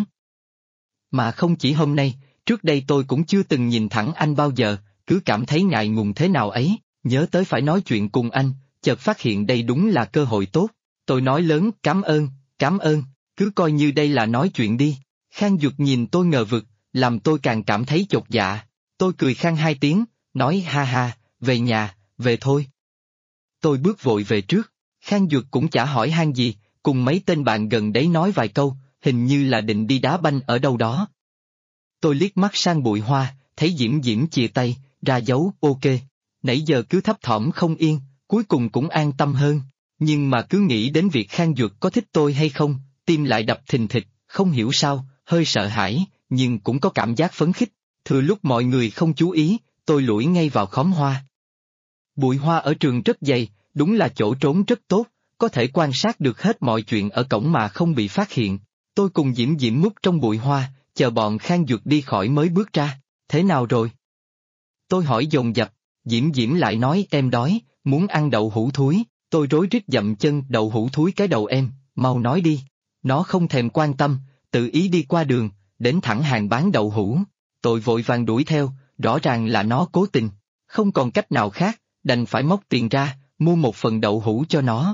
Mà không chỉ hôm nay, trước đây tôi cũng chưa từng nhìn thẳng anh bao giờ, cứ cảm thấy ngại ngùng thế nào ấy, nhớ tới phải nói chuyện cùng anh, chợt phát hiện đây đúng là cơ hội tốt. Tôi nói lớn, cảm ơn, cứ coi như đây là nói chuyện đi. Khang Duật nhìn tôi ngờ vực, làm tôi càng cảm thấy chột dạ. Tôi cười khang 2 tiếng, nói ha ha, về nhà, về thôi. Tôi bước vội về trước, Khang Duật cũng chả hỏi han gì, cùng mấy tên bạn gần đấy nói vài câu, hình như là định đi đá banh ở đâu đó. Tôi liếc mắt sang bụi hoa, thấy Diễm Diễm chìa tay, ra dấu ok. Nãy giờ cứ thấp thỏm không yên, cuối cùng cũng an tâm hơn. Nhưng mà cứ nghĩ đến việc Khang Duật có thích tôi hay không, tim lại đập thình thịch, không hiểu sao, hơi sợ hãi, nhưng cũng có cảm giác phấn khích. Thừa lúc mọi người không chú ý, tôi lủi ngay vào khóm hoa. Bụi hoa ở trường rất dày, đúng là chỗ trốn rất tốt, có thể quan sát được hết mọi chuyện ở cổng mà không bị phát hiện. Tôi cùng Diễm Diễm núp trong bụi hoa, chờ bọn Khang Duật đi khỏi mới bước ra. Thế nào rồi? Tôi hỏi dồn dập, Diễm Diễm lại nói em đói, muốn ăn đậu hũ thúi. Tôi rối rít dậm chân, đậu hũ thúi cái đầu em, mau nói đi. Nó không thèm quan tâm, tự ý đi qua đường, đến thẳng hàng bán đậu hũ. Tôi vội vàng đuổi theo, rõ ràng là nó cố tình. Không còn cách nào khác, đành phải móc tiền ra, mua một phần đậu hũ cho nó.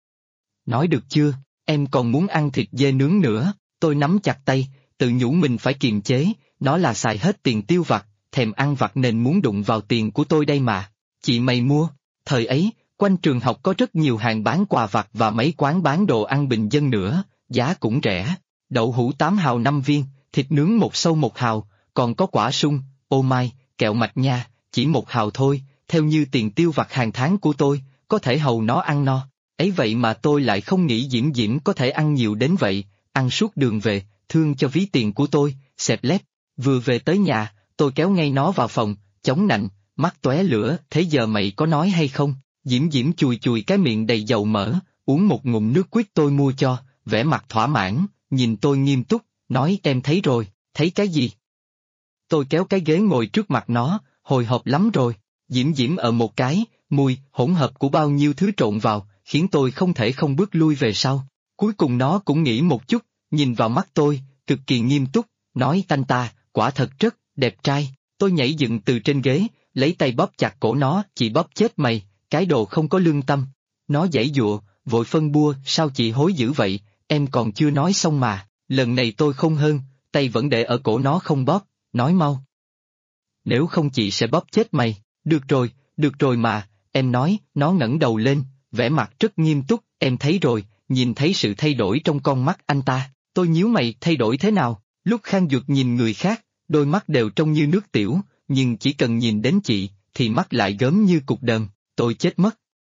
Nói được chưa, em còn muốn ăn thịt dê nướng nữa. Tôi nắm chặt tay, tự nhủ mình phải kiềm chế, nó là xài hết tiền tiêu vặt, thèm ăn vặt nên muốn đụng vào tiền của tôi đây mà. Chị mày mua, thời ấy, quanh trường học có rất nhiều hàng bán quà vặt và mấy quán bán đồ ăn bình dân nữa, giá cũng rẻ. Đậu hũ 8 hào 5 viên, thịt nướng 1 xu 1 hào, còn có quả sung, ô mai, kẹo mạch nha, chỉ 1 hào thôi, theo như tiền tiêu vặt hàng tháng của tôi, có thể hầu nó ăn no. Ấy vậy mà tôi lại không nghĩ Diễm Diễm có thể ăn nhiều đến vậy, ăn suốt đường về, thương cho ví tiền của tôi, xẹp lép. Vừa về tới nhà, tôi kéo ngay nó vào phòng, chống nạnh, mắt tóe lửa, thế giờ mày có nói hay không? Diễm Diễm chùi chùi cái miệng đầy dầu mỡ, uống một ngụm nước quýt tôi mua cho, vẻ mặt thỏa mãn, nhìn tôi nghiêm túc, nói em thấy rồi, thấy cái gì? Tôi kéo cái ghế ngồi trước mặt nó, hồi hộp lắm rồi. Diễm Diễm ở một cái, mùi, hỗn hợp của bao nhiêu thứ trộn vào, khiến tôi không thể không bước lui về sau. Cuối cùng nó cũng nghĩ một chút, nhìn vào mắt tôi, cực kỳ nghiêm túc, nói anh ta, quả thật rất đẹp trai. Tôi nhảy dựng từ trên ghế, lấy tay bóp chặt cổ nó, chị bóp chết mày, cái đồ không có lương tâm. Nó giãy giụa, vội phân bua, sao chị hối dữ vậy, em còn chưa nói xong mà. Lần này tôi không hơn, tay vẫn để ở cổ nó không bóp, nói mau. Nếu không chị sẽ bóp chết mày. Được rồi mà, em nói, nó ngẩng đầu lên, vẻ mặt rất nghiêm túc, em thấy rồi, nhìn thấy sự thay đổi trong con mắt anh ta. Tôi nhíu mày, thay đổi thế nào? Lúc Khang Duật nhìn người khác, đôi mắt đều trông như nước tiểu, nhưng chỉ cần nhìn đến chị, thì mắt lại gớm như cục đờm, tôi chết mất.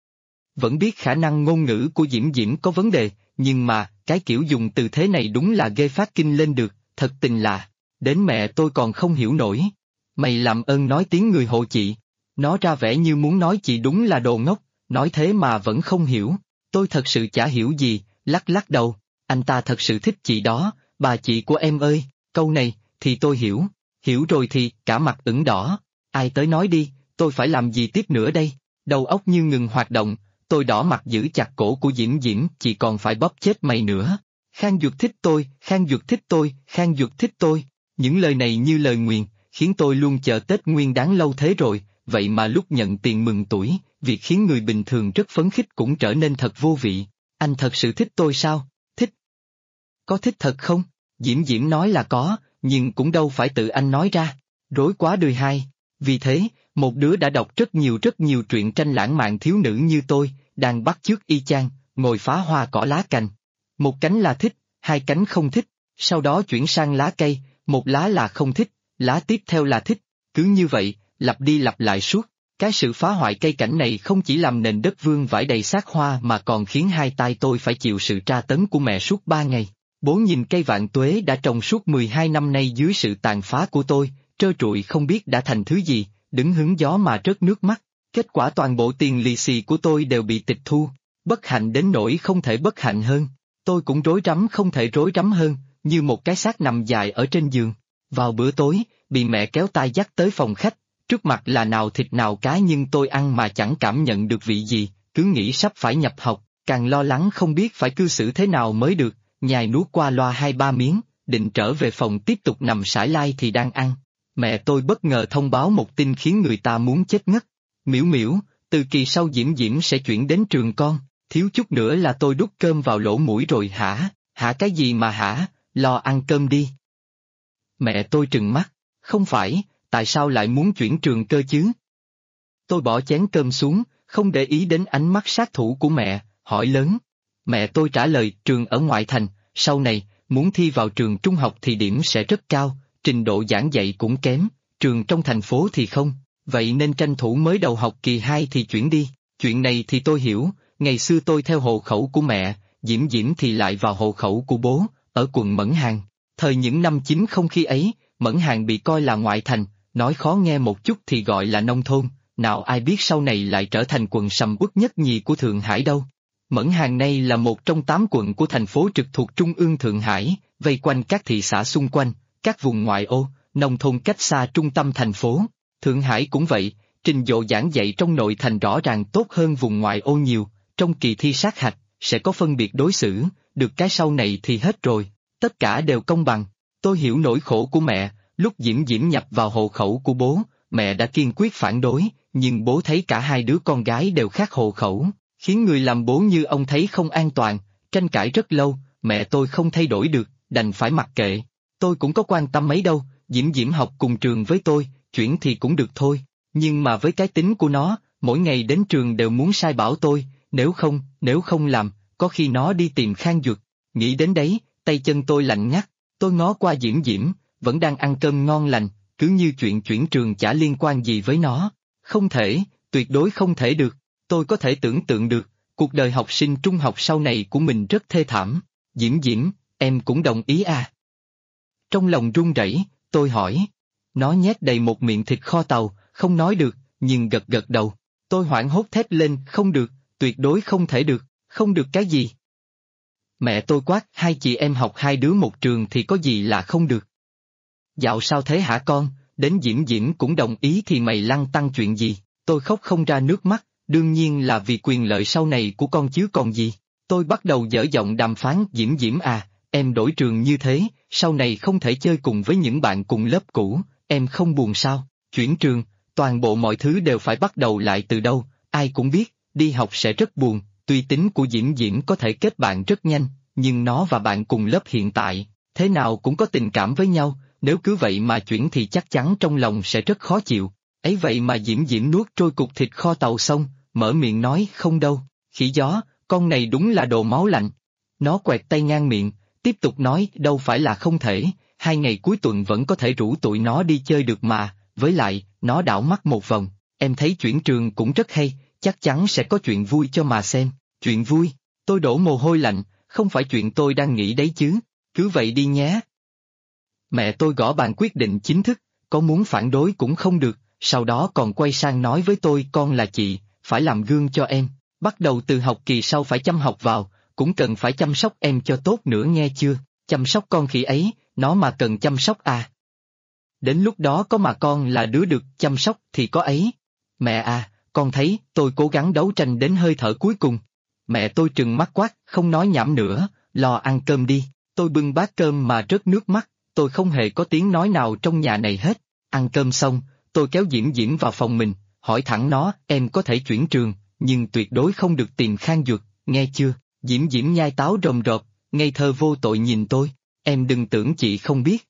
Vẫn biết khả năng ngôn ngữ của Diễm Diễm có vấn đề, nhưng mà, cái kiểu dùng từ thế này đúng là ghê phát kinh lên được, thật tình là, đến mẹ tôi còn không hiểu nổi. Mày làm ơn nói tiếng người hộ chị. Nó ra vẻ như muốn nói chị đúng là đồ ngốc, nói thế mà vẫn không hiểu. Tôi thật sự chả hiểu gì, lắc lắc đầu, anh ta thật sự thích chị đó, bà chị của em ơi, câu này, thì tôi hiểu rồi thì, cả mặt ửng đỏ. Ai tới nói đi, tôi phải làm gì tiếp nữa đây? Đầu óc như ngừng hoạt động, tôi đỏ mặt giữ chặt cổ của Diễm Diễm, chị còn phải bóp chết mày nữa. Khang Duật thích tôi, Khang Duật thích tôi, Khang Duật thích tôi. Những lời này như lời nguyền, khiến tôi luôn chờ Tết Nguyên Đán lâu thế rồi, vậy mà lúc nhận tiền mừng tuổi, việc khiến người bình thường rất phấn khích cũng trở nên thật vô vị. Anh thật sự thích tôi sao? Thích. Có thích thật không? Diễm Diễm nói là có, nhưng cũng đâu phải tự anh nói ra. Rối quá đời hai. Vì thế, một đứa đã đọc rất nhiều truyện tranh lãng mạn thiếu nữ như tôi, đang bắt chước y chang, ngồi phá hoa cỏ lá cành. Một cánh là thích, hai cánh không thích, sau đó chuyển sang lá cây, một lá là không thích, lá tiếp theo là thích, cứ như vậy, lặp đi lặp lại suốt. Cái sự phá hoại cây cảnh này không chỉ làm nền đất vương vãi đầy xác hoa mà còn khiến hai tai tôi phải chịu sự tra tấn của mẹ suốt 3 ngày. Bố nhìn cây vạn tuế đã trồng suốt 12 năm nay dưới sự tàn phá của tôi, trơ trụi không biết đã thành thứ gì, đứng hứng gió mà rớt nước mắt. Kết quả toàn bộ tiền lì xì của tôi đều bị tịch thu, bất hạnh đến nỗi không thể bất hạnh hơn. Tôi cũng rối rắm không thể rối rắm hơn, như một cái xác nằm dài ở trên giường. Vào bữa tối, bị mẹ kéo tay dắt tới phòng khách, trước mặt là nào thịt nào cá nhưng tôi ăn mà chẳng cảm nhận được vị gì, cứ nghĩ sắp phải nhập học, càng lo lắng không biết phải cư xử thế nào mới được, nhai nuốt qua loa 2-3 miếng, định trở về phòng tiếp tục nằm sải lai thì đang ăn. Mẹ tôi bất ngờ thông báo một tin khiến người ta muốn chết ngất. Miễu Miễu, từ kỳ sau Diễm Diễm sẽ chuyển đến trường con, thiếu chút nữa là tôi đút cơm vào lỗ mũi rồi hả? Hả cái gì mà hả? Lo ăn cơm đi. Mẹ tôi trừng mắt, không phải, tại sao lại muốn chuyển trường cơ chứ? Tôi bỏ chén cơm xuống, không để ý đến ánh mắt sát thủ của mẹ, hỏi lớn. Mẹ tôi trả lời trường ở ngoại thành, sau này, muốn thi vào trường trung học thì điểm sẽ rất cao, trình độ giảng dạy cũng kém, trường trong thành phố thì không, vậy nên tranh thủ mới đầu học kỳ 2 thì chuyển đi. Chuyện này thì tôi hiểu, ngày xưa tôi theo hộ khẩu của mẹ, Diễm Diễm thì lại vào hộ khẩu của bố, ở quận Mẫn Hàng. Thời những năm 90 khi ấy, Mẫn Hàng bị coi là ngoại thành, nói khó nghe một chút thì gọi là nông thôn, nào ai biết sau này lại trở thành quận sầm uất nhất nhì của Thượng Hải đâu. Mẫn Hàng nay là một trong 8 quận của thành phố trực thuộc Trung ương Thượng Hải, vây quanh các thị xã xung quanh, các vùng ngoại ô, nông thôn cách xa trung tâm thành phố. Thượng Hải cũng vậy, trình độ giảng dạy trong nội thành rõ ràng tốt hơn vùng ngoại ô nhiều, trong kỳ thi sát hạch, sẽ có phân biệt đối xử, được cái sau này thì hết rồi, tất cả đều công bằng. Tôi hiểu nỗi khổ của mẹ, lúc Diễm Diễm nhập vào hộ khẩu của bố, mẹ đã kiên quyết phản đối, nhưng bố thấy cả hai đứa con gái đều khác hộ khẩu, khiến người làm bố như ông thấy không an toàn, tranh cãi rất lâu, mẹ tôi không thay đổi được, đành phải mặc kệ. Tôi cũng có quan tâm mấy đâu, Diễm Diễm học cùng trường với tôi, chuyển thì cũng được thôi, nhưng mà với cái tính của nó, mỗi ngày đến trường đều muốn sai bảo tôi, nếu không làm, có khi nó đi tìm Khang Duật. Nghĩ đến đấy, tay chân tôi lạnh ngắt, tôi ngó qua Diễm Diễm, vẫn đang ăn cơm ngon lành, cứ như chuyện chuyển trường chả liên quan gì với nó. Không thể, tuyệt đối không thể được, tôi có thể tưởng tượng được, cuộc đời học sinh trung học sau này của mình rất thê thảm. Diễm Diễm, em cũng đồng ý à? Trong lòng run rẩy, tôi hỏi. Nó nhét đầy một miệng thịt kho tàu, không nói được, nhưng gật gật đầu. Tôi hoảng hốt thét lên, không được, tuyệt đối không thể được, không được cái gì? Mẹ tôi quát, hai chị em học hai đứa một trường thì có gì là không được? Dạo sao thế hả con, đến Diễm Diễm cũng đồng ý thì mày lăn tăn chuyện gì? Tôi khóc không ra nước mắt, đương nhiên là vì quyền lợi sau này của con chứ còn gì. Tôi bắt đầu dở giọng đàm phán, Diễm Diễm à, em đổi trường như thế, sau này không thể chơi cùng với những bạn cùng lớp cũ, em không buồn sao? Chuyển trường, toàn bộ mọi thứ đều phải bắt đầu lại từ đâu, ai cũng biết, đi học sẽ rất buồn, tuy tính của Diễm Diễm có thể kết bạn rất nhanh, nhưng nó và bạn cùng lớp hiện tại, thế nào cũng có tình cảm với nhau, nếu cứ vậy mà chuyển thì chắc chắn trong lòng sẽ rất khó chịu. Ấy vậy mà Diễm Diễm nuốt trôi cục thịt kho tàu xong, mở miệng nói không đâu, khỉ gió, con này đúng là đồ máu lạnh. Nó quẹt tay ngang miệng, tiếp tục nói đâu phải là không thể, 2 ngày cuối tuần vẫn có thể rủ tụi nó đi chơi được mà, với lại, nó đảo mắt một vòng, em thấy chuyển trường cũng rất hay, chắc chắn sẽ có chuyện vui cho mà xem. Chuyện vui? Tôi đổ mồ hôi lạnh, không phải chuyện tôi đang nghĩ đấy chứ, cứ vậy đi nhé. Mẹ tôi gõ bàn quyết định chính thức, có muốn phản đối cũng không được, sau đó còn quay sang nói với tôi con là chị, phải làm gương cho em, bắt đầu từ học kỳ sau phải chăm học vào, cũng cần phải chăm sóc em cho tốt nữa nghe chưa, chăm sóc con khỉ ấy, nó mà cần chăm sóc à. Đến lúc đó có mà con là đứa được chăm sóc thì có ấy. Mẹ à, con thấy tôi cố gắng đấu tranh đến hơi thở cuối cùng. Mẹ tôi trừng mắt quát, không nói nhảm nữa, lo ăn cơm đi, tôi bưng bát cơm mà rớt nước mắt, tôi không hề có tiếng nói nào trong nhà này hết. Ăn cơm xong, tôi kéo Diễm Diễm vào phòng mình, hỏi thẳng nó, em có thể chuyển trường, nhưng tuyệt đối không được tìm Khang Duật, nghe chưa? Diễm Diễm nhai táo rồm rộp, ngây thơ vô tội nhìn tôi, em đừng tưởng chị không biết.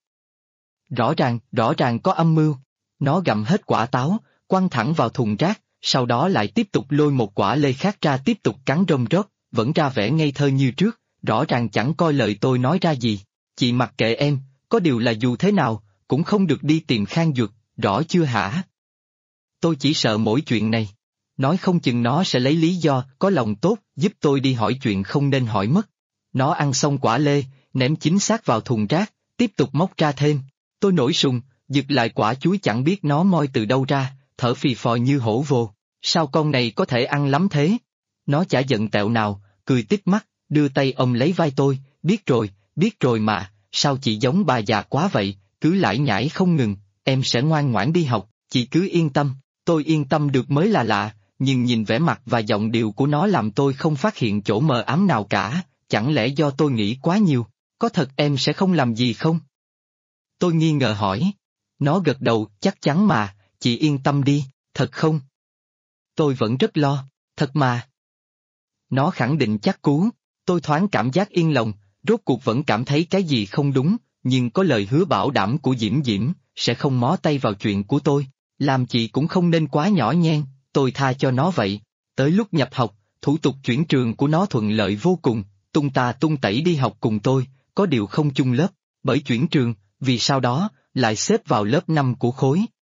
Rõ ràng có âm mưu. Nó gặm hết quả táo, quăng thẳng vào thùng rác, sau đó lại tiếp tục lôi một quả lê khác ra tiếp tục cắn rôm rốt, vẫn ra vẻ ngây thơ như trước, rõ ràng chẳng coi lời tôi nói ra gì. Chị mặc kệ em, có điều là dù thế nào, cũng không được đi tìm Khang Duật, rõ chưa hả? Tôi chỉ sợ mỗi chuyện này. Nói không chừng nó sẽ lấy lý do có lòng tốt giúp tôi đi hỏi chuyện không nên hỏi mất. Nó ăn xong quả lê, ném chính xác vào thùng rác, tiếp tục móc ra thêm. Tôi nổi sùng, giật lại quả chuối chẳng biết nó moi từ đâu ra, thở phì phò như hổ vồ. Sao con này có thể ăn lắm thế? Nó chả giận tẹo nào, cười tít mắt, đưa tay ôm lấy vai tôi, biết rồi mà, sao chị giống bà già quá vậy, cứ lải nhải không ngừng, em sẽ ngoan ngoãn đi học, chị cứ yên tâm. Tôi yên tâm được mới là lạ, nhưng nhìn vẻ mặt và giọng điệu của nó làm tôi không phát hiện chỗ mờ ám nào cả, chẳng lẽ do tôi nghĩ quá nhiều, có thật em sẽ không làm gì không? Tôi nghi ngờ hỏi. Nó gật đầu, chắc chắn mà, chị yên tâm đi, thật không? Tôi vẫn rất lo, thật mà. Nó khẳng định chắc cú, tôi thoáng cảm giác yên lòng, rốt cuộc vẫn cảm thấy cái gì không đúng, nhưng có lời hứa bảo đảm của Diễm Diễm, sẽ không mó tay vào chuyện của tôi, làm chị cũng không nên quá nhỏ nhen, tôi tha cho nó vậy. Tới lúc nhập học, thủ tục chuyển trường của nó thuận lợi vô cùng, tung ta tung tẩy đi học cùng tôi, có điều không chung lớp, bởi chuyển trường, vì sau đó, lại xếp vào lớp 5 của khối.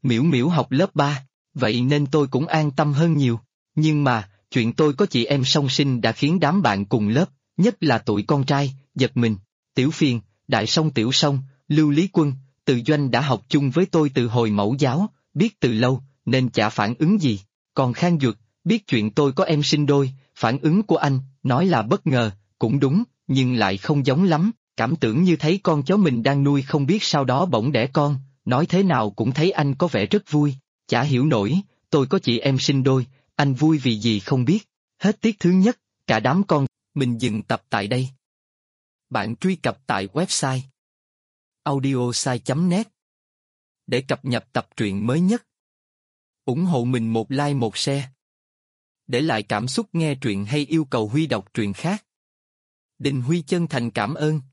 Miễu Miễu học lớp 3, vậy nên tôi cũng an tâm hơn nhiều. Nhưng mà, chuyện tôi có chị em song sinh đã khiến đám bạn cùng lớp, nhất là tụi con trai, giật mình. Tiểu Phiền, Đại Song Tiểu Song, Lưu Lý Quân, Từ Doanh đã học chung với tôi từ hồi mẫu giáo, biết từ lâu, nên chả phản ứng gì. Còn Khang Duật, biết chuyện tôi có em sinh đôi, phản ứng của anh, nói là bất ngờ, cũng đúng, nhưng lại không giống lắm, cảm tưởng như thấy con chó mình đang nuôi không biết sau đó bỗng đẻ con, nói thế nào cũng thấy anh có vẻ rất vui, chả hiểu nổi, tôi có chị em sinh đôi, anh vui vì gì không biết. Hết tiết thứ nhất, cả đám con, mình dừng tập tại đây. Bạn truy cập tại website audiosai.net để cập nhật tập truyện mới nhất. Ủng hộ mình một like một share. Để lại cảm xúc nghe truyện hay yêu cầu Huy đọc truyện khác. Đình Huy chân thành cảm ơn.